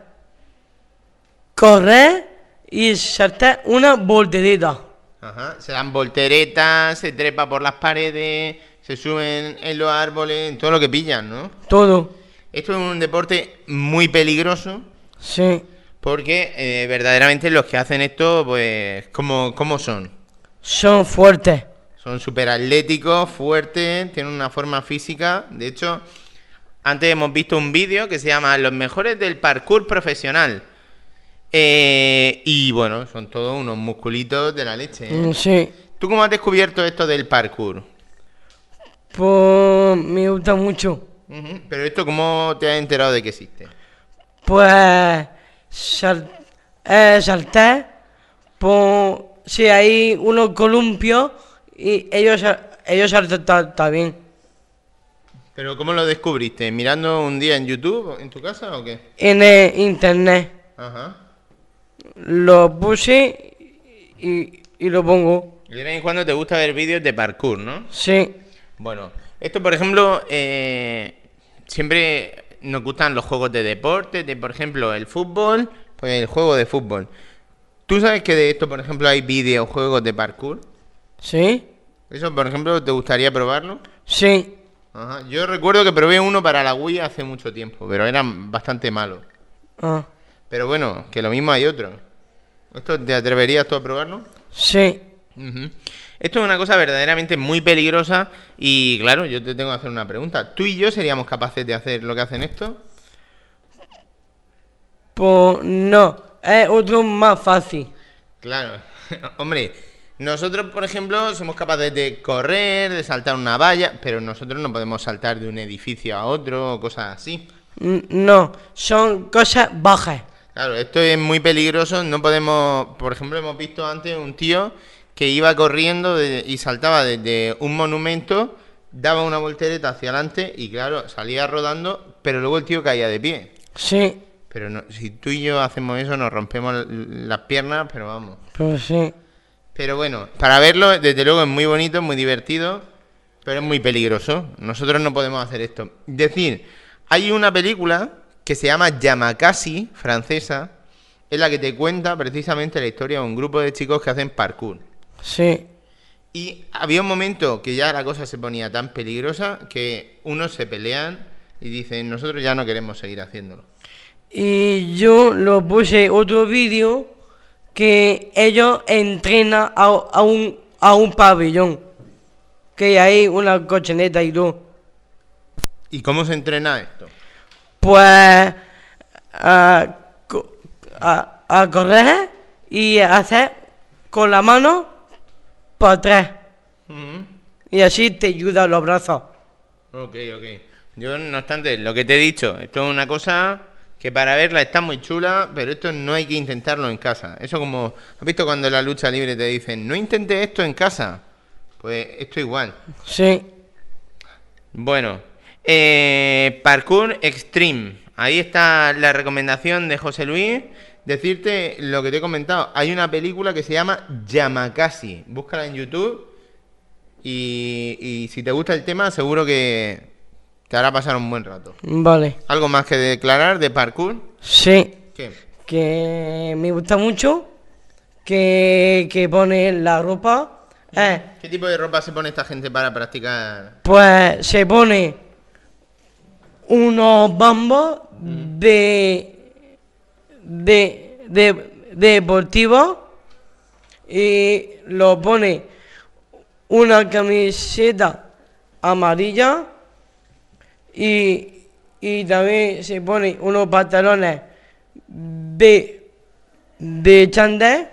Speaker 7: correr y saltar una voltereta.
Speaker 5: Ajá, se dan volteretas, se trepa por las paredes, se suben en los árboles, en todo lo que pillan, ¿no?
Speaker 7: Todo.
Speaker 5: Esto es un deporte muy peligroso.
Speaker 7: Sí,
Speaker 5: Porque eh, verdaderamente los que hacen esto, pues, ¿cómo, cómo son?
Speaker 7: son fuertes.
Speaker 5: Son súper atléticos, fuertes, tienen una forma física. De hecho, antes hemos visto un vídeo que se llama Los mejores del parkour profesional. Eh, y bueno, son todos unos musculitos de la leche, ¿eh?
Speaker 7: Mm, Sí,
Speaker 5: ¿Tú cómo has descubierto esto del parkour?
Speaker 7: pues me gusta mucho.
Speaker 5: Ujú. Pero esto, ¿cómo te has enterado de que existe?
Speaker 7: Pues sal- eh, saltar por si hay unos columpios y ellos sal- ellos saltan ta- también.
Speaker 5: ¿Pero cómo lo descubriste? ¿Mirando un día en YouTube en tu casa o qué?
Speaker 7: En el internet.
Speaker 5: Ajá.
Speaker 7: Lo puse y, y lo pongo.
Speaker 5: Y de vez en cuando te gusta ver vídeos de parkour, ¿no?
Speaker 7: Sí.
Speaker 5: Bueno, esto por ejemplo, eh, siempre nos gustan los juegos de deporte, de por ejemplo el fútbol, pues el juego de fútbol. ¿Tú sabes que de esto, por ejemplo, hay videojuegos de parkour?
Speaker 7: ¿Sí?
Speaker 5: ¿Eso, por ejemplo, te gustaría probarlo?
Speaker 7: Sí.
Speaker 5: Ajá. Yo recuerdo que probé uno para la Wii hace mucho tiempo, pero eran bastante malos.
Speaker 7: Ah.
Speaker 5: Pero bueno, que lo mismo hay otro. ¿Esto te atreverías tú a probarlo?
Speaker 7: Sí.
Speaker 5: Uh-huh. Esto es una cosa verdaderamente muy peligrosa y claro, yo te tengo que hacer una pregunta. ¿Tú y yo seríamos capaces de hacer lo que hacen estos?
Speaker 7: Pues no, es otro más fácil.
Speaker 5: Claro, hombre, nosotros por ejemplo somos capaces de correr, de saltar una valla, pero nosotros no podemos saltar de un edificio a otro o cosas así.
Speaker 7: No, son cosas bajas.
Speaker 5: Claro, esto es muy peligroso, no podemos, por ejemplo, hemos visto antes un tío que iba corriendo de, y saltaba desde un monumento, daba una voltereta hacia adelante y claro, salía rodando, pero luego el tío caía de pie.
Speaker 7: Sí.
Speaker 5: Pero no, si tú y yo hacemos eso nos rompemos las piernas, pero vamos.
Speaker 7: Pues sí.
Speaker 5: Pero bueno, para verlo, desde luego es muy bonito, muy divertido, pero es muy peligroso. Nosotros no podemos hacer esto. Es decir, hay una película que se llama Yamakasi, francesa, en la que te cuenta precisamente la historia de un grupo de chicos que hacen parkour.
Speaker 7: Sí.
Speaker 5: Y había un momento que ya la cosa se ponía tan peligrosa que unos se pelean y dicen, nosotros ya no queremos seguir haciéndolo.
Speaker 7: Y yo lo puse otro vídeo que ellos entrenan a, a, un, a un pabellón, que hay una colchoneta y todo.
Speaker 5: ¿Y cómo se entrena esto?
Speaker 7: Pues a, a, a correr y hacer con la mano para atrás.
Speaker 5: Uh-huh.
Speaker 7: Y así te ayuda los brazos.
Speaker 5: Ok, ok. Yo, no obstante, lo que te he dicho, esto es una cosa que para verla está muy chula, pero esto no hay que intentarlo en casa. Eso como, ¿has visto cuando en la lucha libre te dicen, no intentes esto en casa? Pues esto igual.
Speaker 7: Sí.
Speaker 5: Bueno, eh, Parkour Extreme. Ahí está la recomendación de José Luis. Decirte lo que te he comentado. Hay una película que se llama Yamakasi. Búscala en YouTube. Y, y si te gusta el tema, seguro que te hará pasar un buen rato.
Speaker 7: Vale.
Speaker 5: ¿Algo más que declarar de parkour?
Speaker 7: Sí.
Speaker 5: ¿Qué?
Speaker 7: Que me gusta mucho. Que, que pone la ropa. Eh,
Speaker 5: ¿Qué tipo de ropa se pone esta gente para practicar?
Speaker 7: Pues se pone unos bambos
Speaker 5: Mm.
Speaker 7: de de, de, de deportivo y lo pone una camiseta amarilla y, y también se pone unos pantalones de, de chándal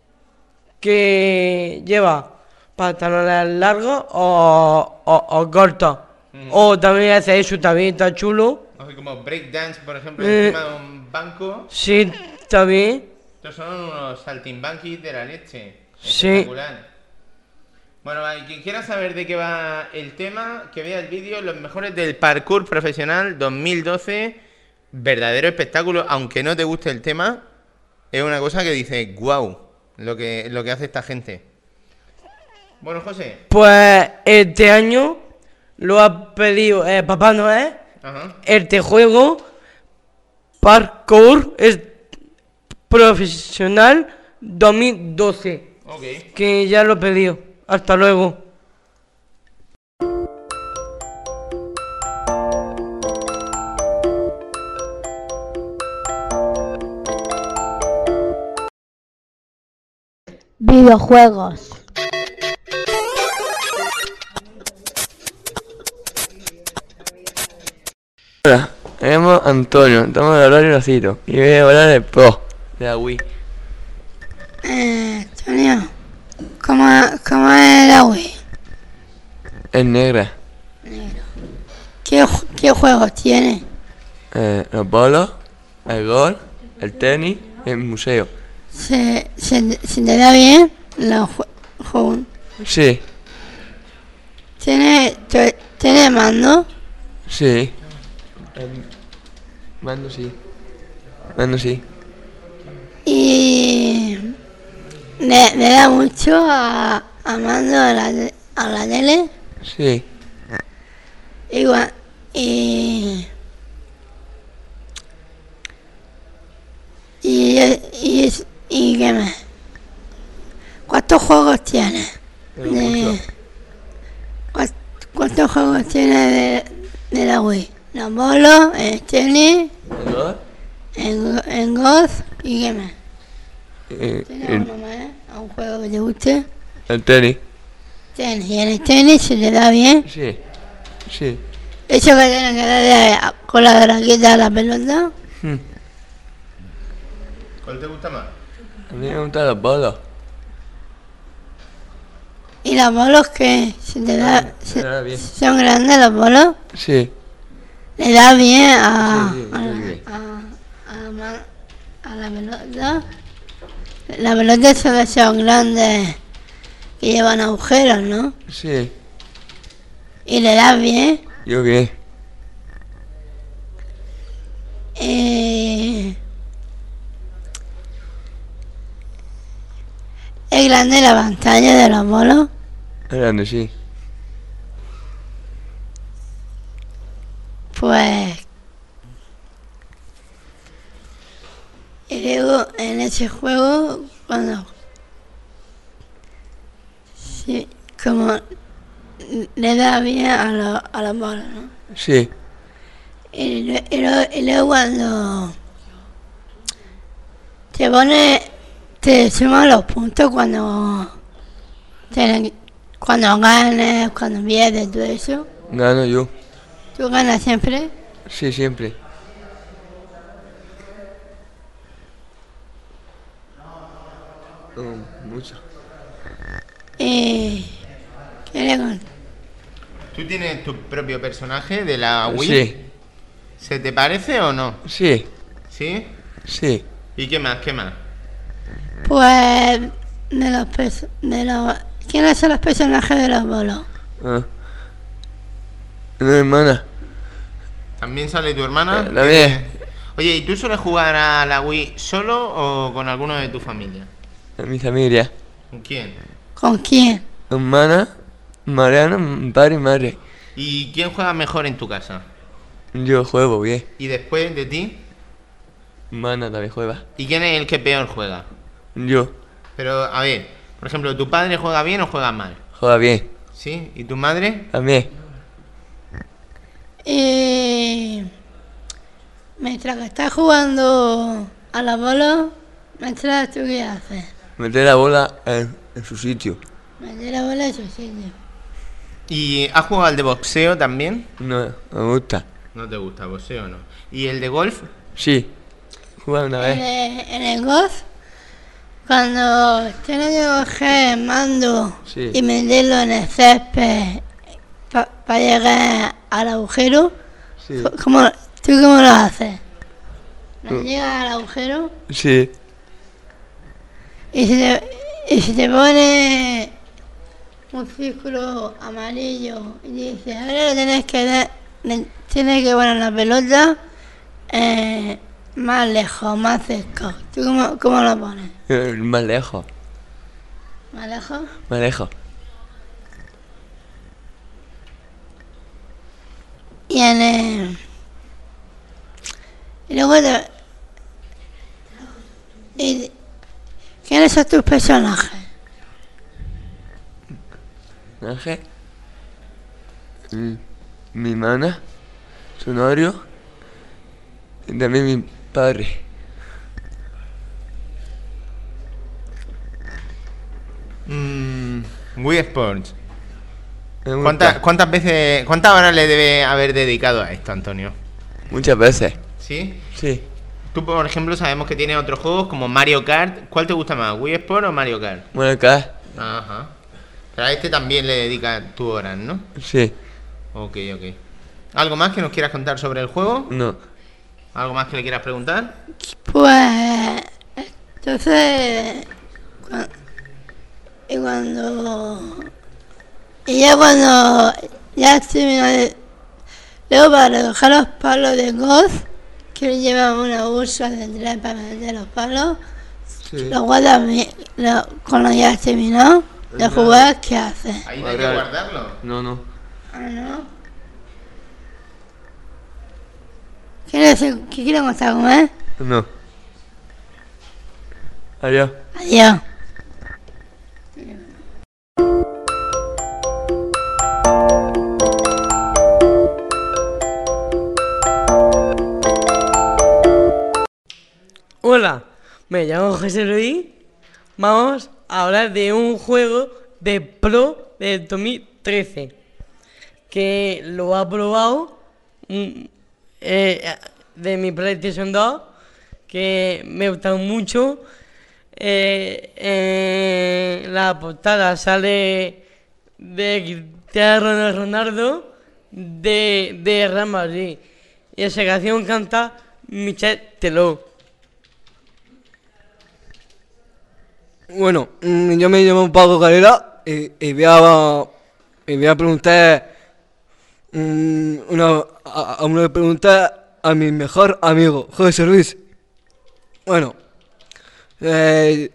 Speaker 7: que lleva pantalones largos o, o, o cortos. Mm. O también hace eso, también está chulo.
Speaker 5: Como breakdance, por ejemplo,
Speaker 7: eh,
Speaker 5: encima de un banco.
Speaker 7: Sí, también.
Speaker 5: Estos son unos saltimbanquis de la leche.
Speaker 7: Sí.
Speaker 5: Espectacular. Bueno, quien quiera saber de qué va el tema, que vea el vídeo, los mejores del parkour profesional dos mil doce. Verdadero espectáculo, aunque no te guste el tema, es una cosa que dice, wow, lo que, lo que hace esta gente. Bueno, José.
Speaker 7: Pues este año lo ha pedido eh, Papá Noel.
Speaker 5: Ajá.
Speaker 7: Este juego Parkour es profesional dos mil doce.
Speaker 5: Okay.
Speaker 7: Que ya lo he pedido. Hasta luego.
Speaker 10: Videojuegos.
Speaker 11: Hola, me llamo Antonio, estamos de hablar y Rosito y voy a hablar de Pro, de la Wii.
Speaker 10: Eh, Antonio, ¿cómo, cómo es la Wii?
Speaker 11: Es negra.
Speaker 10: Negro. ¿Qué, qué juegos tiene?
Speaker 11: Eh, los bolos, el golf, el tenis y el museo.
Speaker 10: ¿Se, se, se te da bien los juegos?
Speaker 11: Sí.
Speaker 10: ¿Tiene, te, ¿Tiene mando?
Speaker 11: Sí. Mando sí. Mando sí.
Speaker 10: Y le, le da mucho a, a mando a la, a la tele.
Speaker 11: Sí.
Speaker 10: Igual. Y, y, y, y qué más. ¿Cuántos juegos tiene? De, ¿Cuántos juegos tiene de, de la Wii? Los bolos, el tenis, el, el golf y qué más.
Speaker 11: Eh,
Speaker 10: ¿Tienes
Speaker 11: el,
Speaker 10: uno más? ¿A un juego que te guste?
Speaker 11: el tenis.
Speaker 10: Tenis. ¿Y en el tenis se le da bien?
Speaker 11: Sí. Sí.
Speaker 10: ¿Eso que tiene que darle con la raqueta a la pelota?
Speaker 11: Hmm.
Speaker 5: ¿Cuál te gusta más?
Speaker 11: A mí me gustan los bolos.
Speaker 10: ¿Y los bolos que se te da,
Speaker 11: Se me da bien.
Speaker 10: son grandes los bolos?
Speaker 11: Sí.
Speaker 10: ¿Le da bien a,
Speaker 11: Sí, sí,
Speaker 10: a,
Speaker 11: muy bien.
Speaker 10: a, a la, ma- a la pelota? Las pelotas son de esos grandes que llevan agujeros, ¿no?
Speaker 11: Sí.
Speaker 10: ¿Y le da bien?
Speaker 11: Yo bien.
Speaker 10: Eh, ¿Es grande la pantalla de los bolos?
Speaker 11: Grande, sí.
Speaker 10: Pues... Y luego en ese juego, cuando... Sí, como le da bien a, lo, a los bolos, ¿no?
Speaker 11: Sí.
Speaker 10: Y, lue- y luego, y luego cuando te pone, te suman los puntos cuando, te- cuando ganas, cuando pierdes, todo eso.
Speaker 11: Gano yo.
Speaker 10: ¿Tú ganas siempre?
Speaker 11: Sí, siempre. No, mucho.
Speaker 10: Y... ¿Qué le con-
Speaker 5: ¿Tú tienes tu propio personaje de la Wii?
Speaker 11: Sí.
Speaker 5: ¿Se te parece o no?
Speaker 11: Sí.
Speaker 5: ¿Sí?
Speaker 11: Sí.
Speaker 5: ¿Y qué más? ¿Qué más?
Speaker 10: Pues... De los, perso- de los... ¿Quiénes son los personajes de los bolos?
Speaker 11: Ah. Una hermana.
Speaker 5: ¿También sale tu hermana?
Speaker 11: Eh, la mía.
Speaker 5: Oye, ¿y tú sueles jugar a la Wii solo o con alguno de tu familia?
Speaker 11: A mi familia.
Speaker 5: ¿Con quién?
Speaker 10: ¿Con quién?
Speaker 11: Hermana, Mariana, padre y madre.
Speaker 5: ¿Y quién juega mejor en tu casa?
Speaker 11: Yo juego bien.
Speaker 5: ¿Y después de ti?
Speaker 11: Hermana también juega.
Speaker 5: ¿Y quién es el que peor juega?
Speaker 11: Yo.
Speaker 5: Pero, a ver, por ejemplo, ¿tu padre juega bien o juega mal?
Speaker 11: Juega bien.
Speaker 5: ¿Sí? ¿Y tu madre?
Speaker 11: También.
Speaker 10: Y... Mientras que estás jugando a la bola, mientras tú qué haces.
Speaker 11: Meter la bola en, en su sitio.
Speaker 10: Meter la bola en su sitio.
Speaker 5: ¿Y has jugado al de boxeo también?
Speaker 11: No, me gusta.
Speaker 5: No te gusta boxeo, ¿no? ¿Y el de golf?
Speaker 11: Sí. Juega una
Speaker 10: En
Speaker 11: vez.
Speaker 10: el, en el golf, cuando tienes que coger el mando
Speaker 11: Sí.
Speaker 10: y meterlo en el césped para llegar al agujero,
Speaker 11: Sí.
Speaker 10: ¿cómo, ¿tú cómo lo haces? ¿No
Speaker 11: No.
Speaker 10: llegas al agujero?
Speaker 11: Sí.
Speaker 10: Y se te, y se te pone un círculo amarillo y dice, ahora le tienes que dar, le tienes que poner la pelota eh, más lejos, más cerca. ¿Tú cómo, cómo lo pones?
Speaker 11: Eh, Más lejos.
Speaker 10: ¿Más lejos?
Speaker 11: Más lejos.
Speaker 10: Y en el... Y luego te... Y, ¿quiénes son tus personajes?
Speaker 11: Ángel. Mi, mi hermana. Su novio. Y también mi padre.
Speaker 5: Mm, Wii Sports.
Speaker 11: Me gusta.
Speaker 5: ¿Cuántas, ¿Cuántas veces, cuántas horas le debe haber dedicado a esto, Antonio?
Speaker 11: Muchas veces.
Speaker 5: ¿Sí?
Speaker 11: Sí.
Speaker 5: Tú, por ejemplo, sabemos que tiene otros juegos como Mario Kart. ¿Cuál te gusta más, Wii Sport o Mario Kart?
Speaker 11: Bueno, acá.
Speaker 5: Ajá. Pero a este también le dedicas tus horas, ¿no?
Speaker 11: Sí.
Speaker 5: Ok, ok. ¿Algo más que nos quieras contar sobre el juego?
Speaker 11: No.
Speaker 5: ¿Algo más que le quieras preguntar?
Speaker 10: Pues... Entonces... cua- y cuando... Y ya cuando ya termina de, Luego para recoger los palos de golf, que llevan una bolsa de tres para meter los palos,
Speaker 8: Sí.
Speaker 10: los guardas bien, lo- cuando ya has terminado de jugar, ¿qué haces?
Speaker 5: Ahí no hay que guardarlo.
Speaker 11: No, no.
Speaker 10: Ah, ¿no? ¿Quieres, ¿Qué quieres contar con él?
Speaker 11: No. Adiós.
Speaker 10: Adiós.
Speaker 7: Hola, me llamo José Luis. Vamos a hablar de un juego de Pro del dos mil trece que lo ha probado mm, eh, de mi PlayStation dos, que me gusta mucho. Eh, en la portada sale de Cristiano Ronaldo de, de Real Madrid y esa canción canta Michel Teló.
Speaker 8: Bueno, mm, yo me llamo Paco Carrera y, y voy a, y voy a preguntar mm, una, a, a una pregunta a mi mejor amigo, José Luis. Bueno, eh,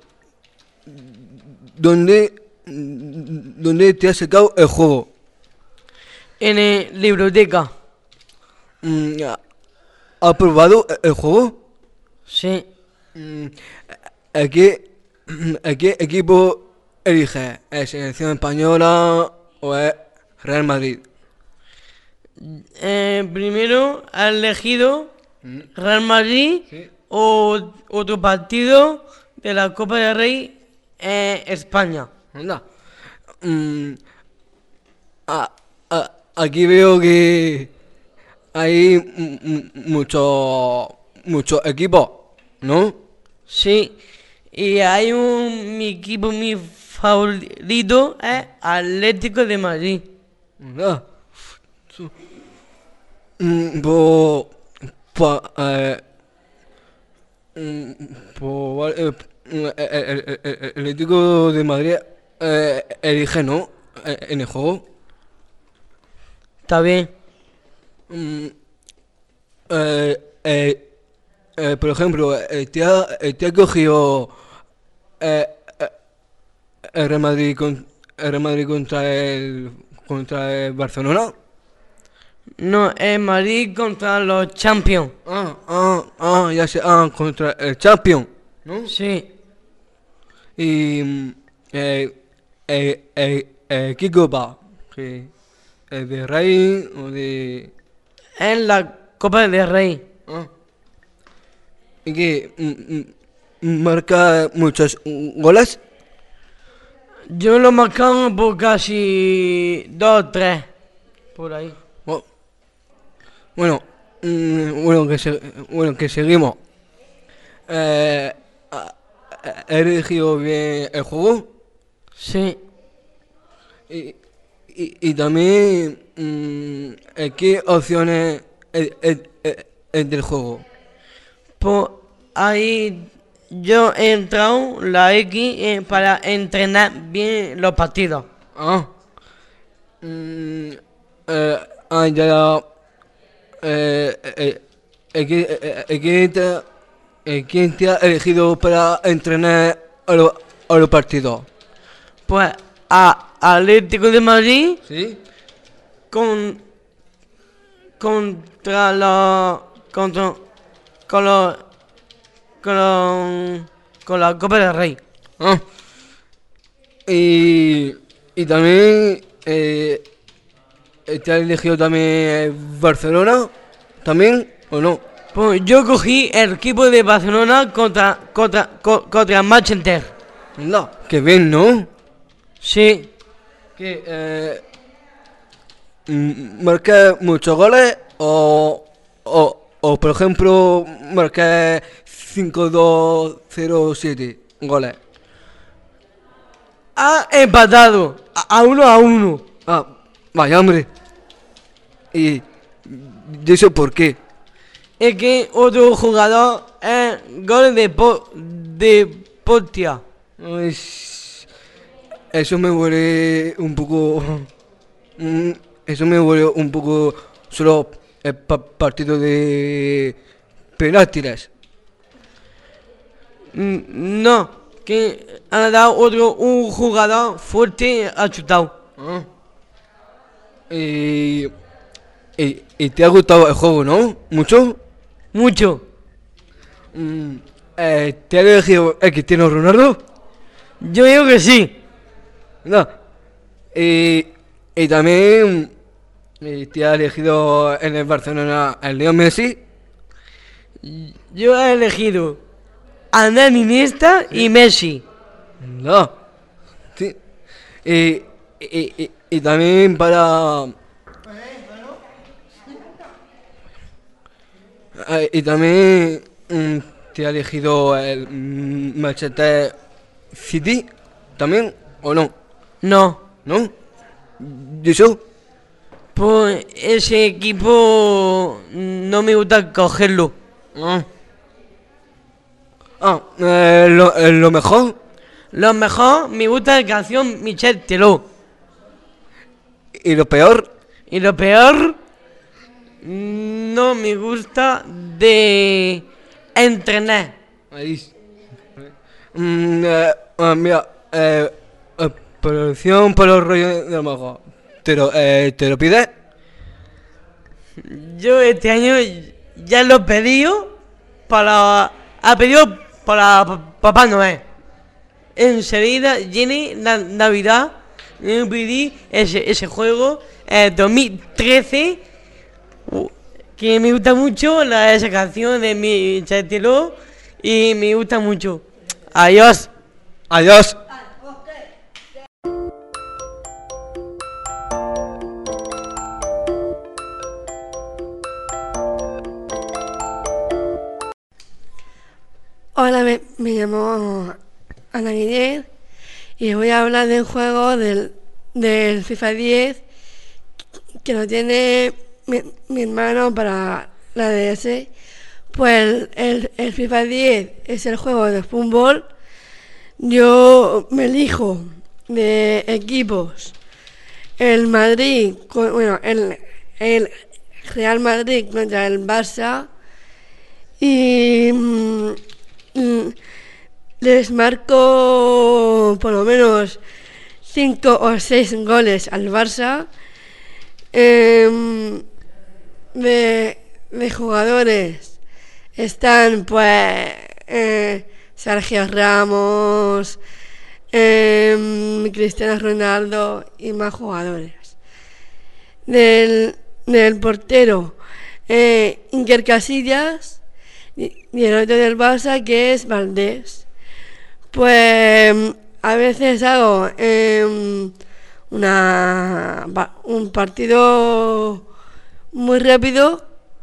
Speaker 8: ¿dónde, ¿dónde te has sacado el juego?
Speaker 7: En la biblioteca.
Speaker 8: Mm, ¿Has probado el juego?
Speaker 7: Sí.
Speaker 8: Mm, ¿A qué, a qué equipo eliges? ¿Es selección española o es Real Madrid?
Speaker 7: Eh, primero ha elegido Real Madrid o otro partido de la Copa del Rey en España.
Speaker 8: Anda. Mm, a- a- aquí veo que hay m- m- muchos muchos equipos, ¿no?
Speaker 7: Sí. Y hay un mi equipo mi favorito es Atlético de Madrid.
Speaker 8: Anda. Su- Mm, pues, pues, eh, mm, pues, vale, eh, mm, eh, eh, el, el- el- el Atlético de Madrid eh, elige, ¿no? Eh, En el juego.
Speaker 7: Está bien.
Speaker 8: Mm, eh, eh, eh, por ejemplo, eh, ¿te ha, eh, te ha cogido eh, eh, el Real Madrid, con, el Real Madrid contra el contra el Barcelona?
Speaker 7: No, es Madrid contra los Champions.
Speaker 8: Ah, ah, ah, ya sé, ah, contra el Champion, ¿no?
Speaker 7: Sí.
Speaker 8: Y mm, eh, eh, eh, eh, ¿qué copa? ¿Qué? ¿Es de Rey o de...?
Speaker 7: Es la Copa del Rey.
Speaker 8: Ah. ¿Y qué? Mm, mm, ¿Marca muchos mm, goles?
Speaker 7: Yo lo marcamos por casi dos o tres. Por ahí.
Speaker 8: Oh. Bueno, mm, bueno, que se- bueno, que seguimos. Eh, ¿ha- ha- ¿He elegido bien el juego?
Speaker 7: Sí.
Speaker 8: Y, y, y también, mm, eh, ¿qué opciones es, es- es- es del juego?
Speaker 7: Pues ahí yo he entrado la X eh, para entrenar bien los partidos.
Speaker 8: Ah. Mm, eh, ah, ya, ya. Eh, eh, eh, ¿qué- eh, eh, ¿quién te, eh, ¿Quién te ha elegido para entrenar a, lo- a los partidos?
Speaker 7: Pues a Atlético de Madrid
Speaker 8: ¿Sí?
Speaker 7: con contra los contra con los con los con la Copa del Rey.
Speaker 8: Ah. Y, y también eh, te ha elegido también Barcelona, ¿también o no?
Speaker 7: Pues yo cogí el equipo de Barcelona contra contra co- contra Manchester.
Speaker 8: No, qué bien, ¿no?
Speaker 7: Sí.
Speaker 8: Que eh, mm, marqué muchos goles o, o, o por ejemplo marqué cinco dos cero siete goles.
Speaker 7: Ha empatado a, a uno a uno.
Speaker 8: Ah, vaya hombre. ¿Y y eso por qué?
Speaker 7: Es que otro jugador es gol de po, de Portia.
Speaker 8: Ay, eso me huele un poco... mm, Eso me huele un poco solo el pa- partido de penaltis.
Speaker 7: Mm, No, que ha dado otro, un jugador fuerte ha chutado.
Speaker 8: Ah. Y, y, y te ha gustado el juego, ¿no? ¿Mucho?
Speaker 7: Mucho.
Speaker 8: Mm, eh, ¿Te ha elegido el Cristiano Ronaldo?
Speaker 7: Yo digo que sí.
Speaker 8: No. Y, y también y te ha elegido en el Barcelona el Leo Messi.
Speaker 7: Yo he elegido a Dani Iniesta y Messi.
Speaker 8: No. Sí. Y, y, y, y también para... Eh, y también mm, te ha elegido el mm, Manchester City, ¿también o no?
Speaker 7: No.
Speaker 8: ¿No? ¿Y eso?
Speaker 7: Pues ese equipo no me gusta cogerlo.
Speaker 8: Ah, ah eh, lo, eh, lo mejor.
Speaker 7: Lo mejor me gusta la canción Michel Teló.
Speaker 8: ¿Y lo peor?
Speaker 7: Y lo peor, no me gusta de entrenar.
Speaker 8: Ahí. Mm, eh, ah, mira, eh, eh, producción por los rollos de lo mejor. ¿Te lo, eh, ¿Te lo pides?
Speaker 7: Yo este año ya lo he pedido para... Ha pedido para pa- Papá Noel. Enseguida viene la Navidad. Yo pedí ese, ese juego eh, dos mil trece uh, que me gusta mucho la, esa canción de mi chatelo y me gusta mucho. Adiós.
Speaker 8: Adiós.
Speaker 1: Hola, me, me llamo Ana Guillén y voy a hablar del juego del, del FIFA diez que lo tiene mi, mi hermano para la D S. Pues el, el FIFA diez es el juego de fútbol. Yo me elijo de equipos el Madrid, con- bueno, el, el Real Madrid contra el Barça y mm, mm, les marco por lo menos cinco o seis goles al Barça. Em, de, de jugadores están pues eh, Sergio Ramos, em, Cristiano Ronaldo y más jugadores. Del, del portero eh, Iker Casillas y, y el otro del Barça que es Valdés. Pues a veces hago eh, una, pa- un partido muy rápido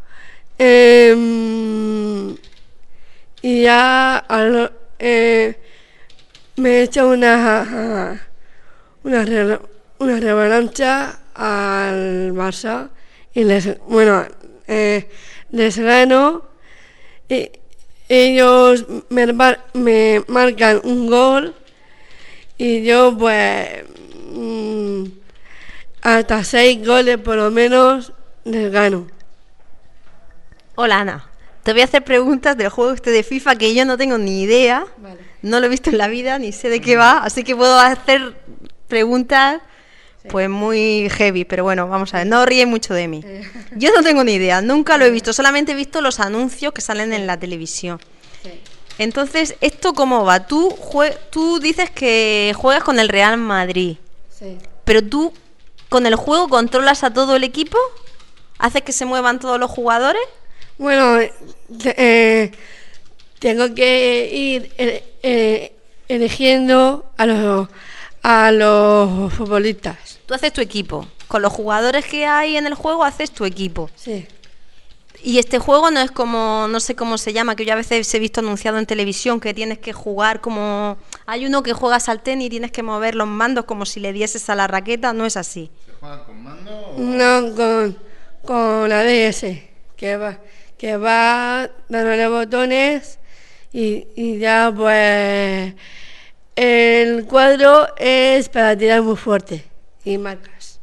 Speaker 1: eh, y ya al- eh, me he hecho una, una, re- una revancha al Barça y les, bueno, eh, les gano. Y ellos me, mar- me marcan un gol y yo pues mm, hasta seis goles por lo menos les gano.
Speaker 12: Hola Ana, te voy a hacer preguntas del juego este de FIFA que yo no tengo ni idea,
Speaker 1: Vale.
Speaker 12: no lo he visto en la vida, ni sé de qué va, así que puedo hacer preguntas pues muy heavy, pero bueno, vamos a ver, no ríe mucho de mí. Yo no tengo ni idea, nunca lo he visto, solamente he visto los anuncios que salen en la televisión. Entonces, ¿esto cómo va? Tú, jue- tú dices que juegas con el Real Madrid,
Speaker 1: Sí.
Speaker 12: pero tú con el juego controlas a todo el equipo, haces que se muevan todos los jugadores.
Speaker 1: Bueno, eh, eh, tengo que ir eh, eh, eligiendo a los a los futbolistas.
Speaker 12: Tú haces tu equipo. Con los jugadores que hay en el juego haces tu equipo.
Speaker 1: Sí.
Speaker 12: Y este juego no es como, no sé cómo se llama, que yo a veces he visto anunciado en televisión que tienes que jugar como... Hay uno que juegas al tenis y tienes que mover los mandos como si le dieses a la raqueta, no es así.
Speaker 5: ¿Se juega con mando o...?
Speaker 1: No, con, con la D S, que va, que va dándole botones y, y ya pues el cuadro es para tirar muy fuerte y marcas.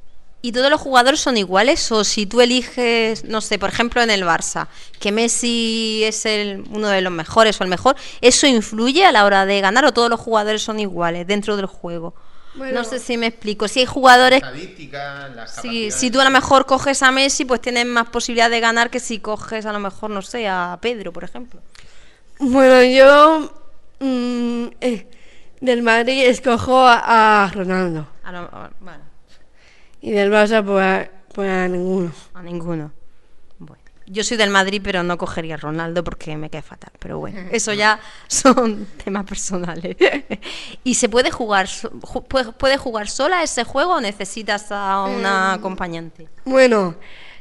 Speaker 12: ¿Y todos los jugadores son iguales? O si tú eliges, no sé, por ejemplo en el Barça, que Messi es el, uno de los mejores o el mejor, ¿eso influye a la hora de ganar o todos los jugadores son iguales dentro del juego?
Speaker 1: Bueno.
Speaker 12: No sé si me explico. Si hay jugadores...
Speaker 5: Estadísticas, las
Speaker 12: Si,
Speaker 5: capacidades.
Speaker 12: si tú a lo mejor coges a Messi, pues tienes más posibilidad de ganar que si coges a lo mejor, no sé, a Pedro, por ejemplo.
Speaker 1: Bueno, yo mm, eh, del Madrid escojo a, a Ronaldo.
Speaker 12: A lo- a- bueno,
Speaker 1: Y del Barça, pues a, pues a ninguno.
Speaker 12: a ninguno. Bueno, yo soy del Madrid, pero no cogería a Ronaldo porque me cae fatal. Pero bueno, eso ya son temas personales. ¿Y se puede jugar, so- ju- puede, puede jugar sola ese juego o necesitas a una acompañante?
Speaker 1: Bueno,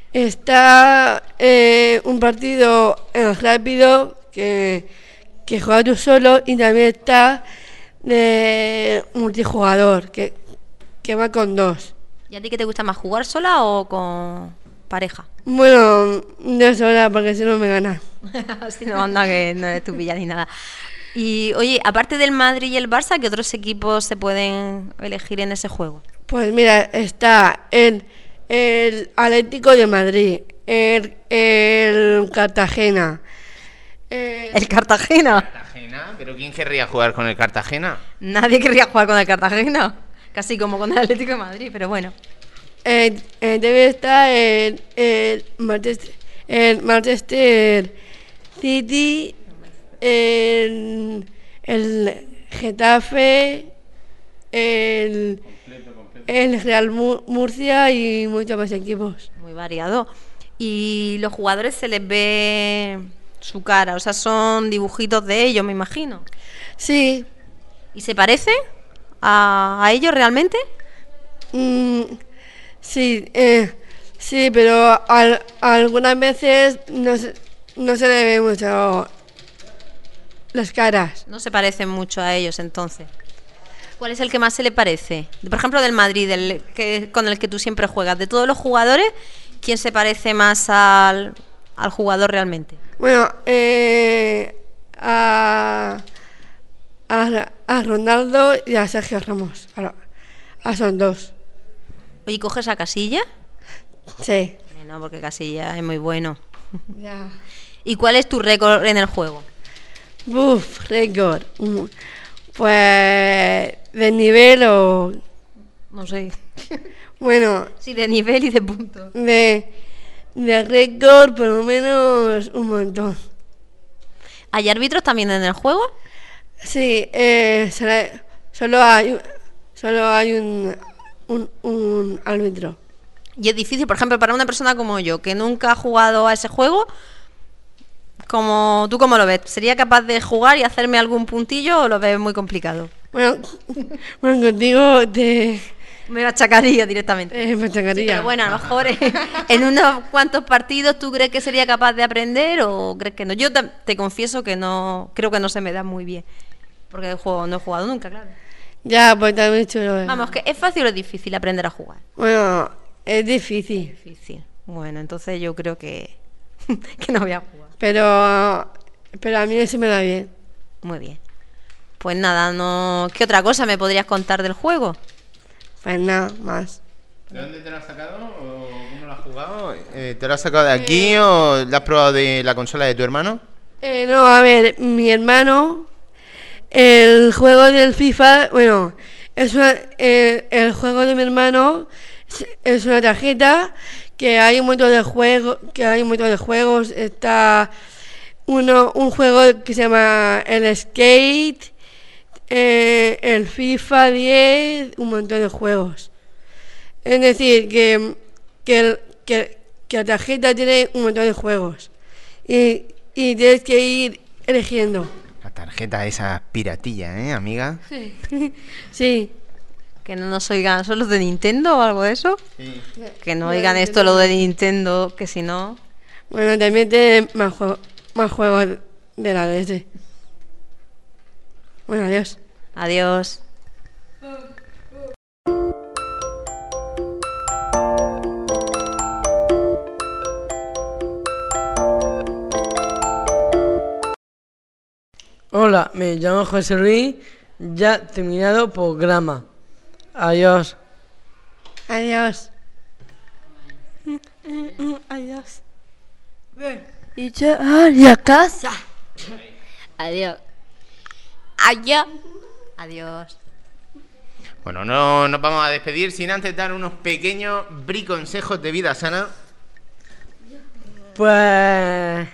Speaker 1: está eh, un partido eh, rápido que, que juegas tú solo y también está de multijugador, que, que va con dos.
Speaker 12: ¿Y a ti qué te gusta más, jugar sola o con pareja?
Speaker 1: Bueno, no sola porque si no me gana.
Speaker 12: Si no, anda que no eres tu pilla ni nada. Y oye, aparte del Madrid y el Barça, ¿qué otros equipos se pueden elegir en ese juego?
Speaker 1: Pues mira, está el, el Atlético de Madrid, el, el Cartagena. el-
Speaker 12: ¿El Cartagena?
Speaker 5: Cartagena, pero ¿quién querría jugar con el Cartagena?
Speaker 12: Nadie querría jugar con el Cartagena. Casi como con el Atlético de Madrid, pero bueno.
Speaker 1: Eh, eh, debe estar el, el, Manchester, el Manchester City, el, el Getafe, el, el Real Mu- Murcia y muchos más equipos.
Speaker 12: Muy variado. Y los jugadores se les ve su cara, o sea, son dibujitos de ellos, me imagino.
Speaker 1: Sí.
Speaker 12: ¿Y se parece a, a ellos realmente?
Speaker 1: Mm, sí, eh, sí, pero al- algunas veces no se, no se le ve mucho las caras.
Speaker 12: No se parecen mucho a ellos entonces. ¿Cuál es el que más se le parece? Por ejemplo, del Madrid, del que, con el que tú siempre juegas. De todos los jugadores, ¿quién se parece más al, al jugador realmente?
Speaker 1: Bueno, eh, a, a, a Ronaldo y a Sergio Ramos. A, a son dos.
Speaker 12: Oye, ¿coges a Casilla?
Speaker 1: Sí.
Speaker 12: Eh, No, porque Casilla es muy bueno.
Speaker 1: Ya.
Speaker 12: ¿Y cuál es tu récord en el juego?
Speaker 1: Buf, récord. Mm, Pues de nivel o...
Speaker 12: No sé.
Speaker 1: Bueno,
Speaker 12: Sí, de nivel y de puntos.
Speaker 1: de, de récord por lo menos un montón.
Speaker 12: ¿Hay árbitros también en el juego?
Speaker 1: Sí, eh, solo, solo hay, solo hay un, un, un árbitro.
Speaker 12: Y es difícil, por ejemplo, para una persona como yo, que nunca ha jugado a ese juego, como ¿tú cómo lo ves? ¿Sería capaz de jugar y hacerme algún puntillo o lo ves muy complicado?
Speaker 1: Bueno, bueno contigo te,
Speaker 12: Me machacaría directamente.
Speaker 1: te machacaría.
Speaker 12: Pero bueno, a lo mejor eh, en unos cuantos partidos tú crees que sería capaz de aprender o crees que no. Yo te, te confieso que no, creo que no se me da muy bien, porque el juego no he jugado nunca, claro.
Speaker 1: Ya, pues también chulo.
Speaker 12: Vamos, que es fácil o es difícil aprender a jugar.
Speaker 1: Bueno, es difícil,
Speaker 12: Difícil. Bueno, entonces yo creo que, que no voy a jugar.
Speaker 1: pero, pero a mí se me da bien.
Speaker 12: Muy bien. Pues nada, no. ¿Qué otra cosa me podrías contar del juego?
Speaker 1: Pues nada, más.
Speaker 5: ¿De dónde te lo has sacado o cómo lo has jugado? Eh, ¿Te lo has sacado de aquí o lo has probado de la consola de tu hermano?
Speaker 1: Eh, no, a ver, mi hermano, el juego del FIFA, bueno, es una, eh, el juego de mi hermano es, es una tarjeta que hay un montón de juegos, que hay un montón de juegos, está uno, un juego que se llama el Skate, eh, el FIFA diez, un montón de juegos. Es decir, que, que, el- que, que la tarjeta tiene un montón de juegos. Y, y tienes que ir eligiendo.
Speaker 5: La tarjeta esa piratilla, ¿eh, amiga?
Speaker 1: Sí.
Speaker 12: Que no nos oigan, ¿son los de Nintendo o algo de eso?
Speaker 5: Sí.
Speaker 12: Que no oigan esto lo de Nintendo, que si no.
Speaker 1: Bueno, también tiene más, juego, más juegos de la D S. Bueno, adiós.
Speaker 12: Adiós.
Speaker 7: Hola, me llamo José Luis, ya terminado programa. Adiós.
Speaker 1: Adiós.
Speaker 3: Adiós.
Speaker 10: Y yo a casa.
Speaker 4: Adiós.
Speaker 10: Adiós.
Speaker 12: Adiós.
Speaker 5: Bueno, no nos vamos a despedir sin antes dar unos pequeños briconsejos de vida sana.
Speaker 7: Pues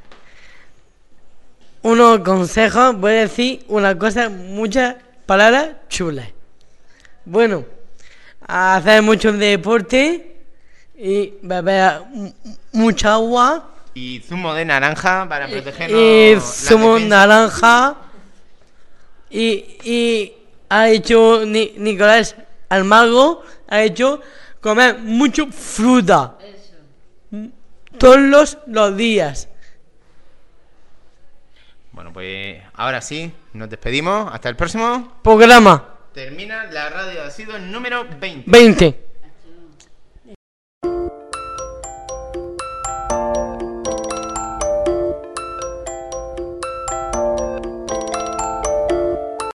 Speaker 7: unos consejos, voy a decir una cosa, muchas palabras chulas. Bueno, hacer mucho deporte y beber m- mucha agua.
Speaker 5: Y zumo de naranja para protegernos.
Speaker 7: Y
Speaker 5: la
Speaker 7: zumo de
Speaker 5: defensa.
Speaker 7: naranja. Y, y ha hecho Ni- Nicolás Almagro, ha hecho comer mucho fruta. Todos los, los días.
Speaker 5: Bueno, pues ahora sí, nos despedimos. Hasta el próximo
Speaker 7: Programa
Speaker 5: Termina la radio, ha sido el número veinte.
Speaker 7: veinte.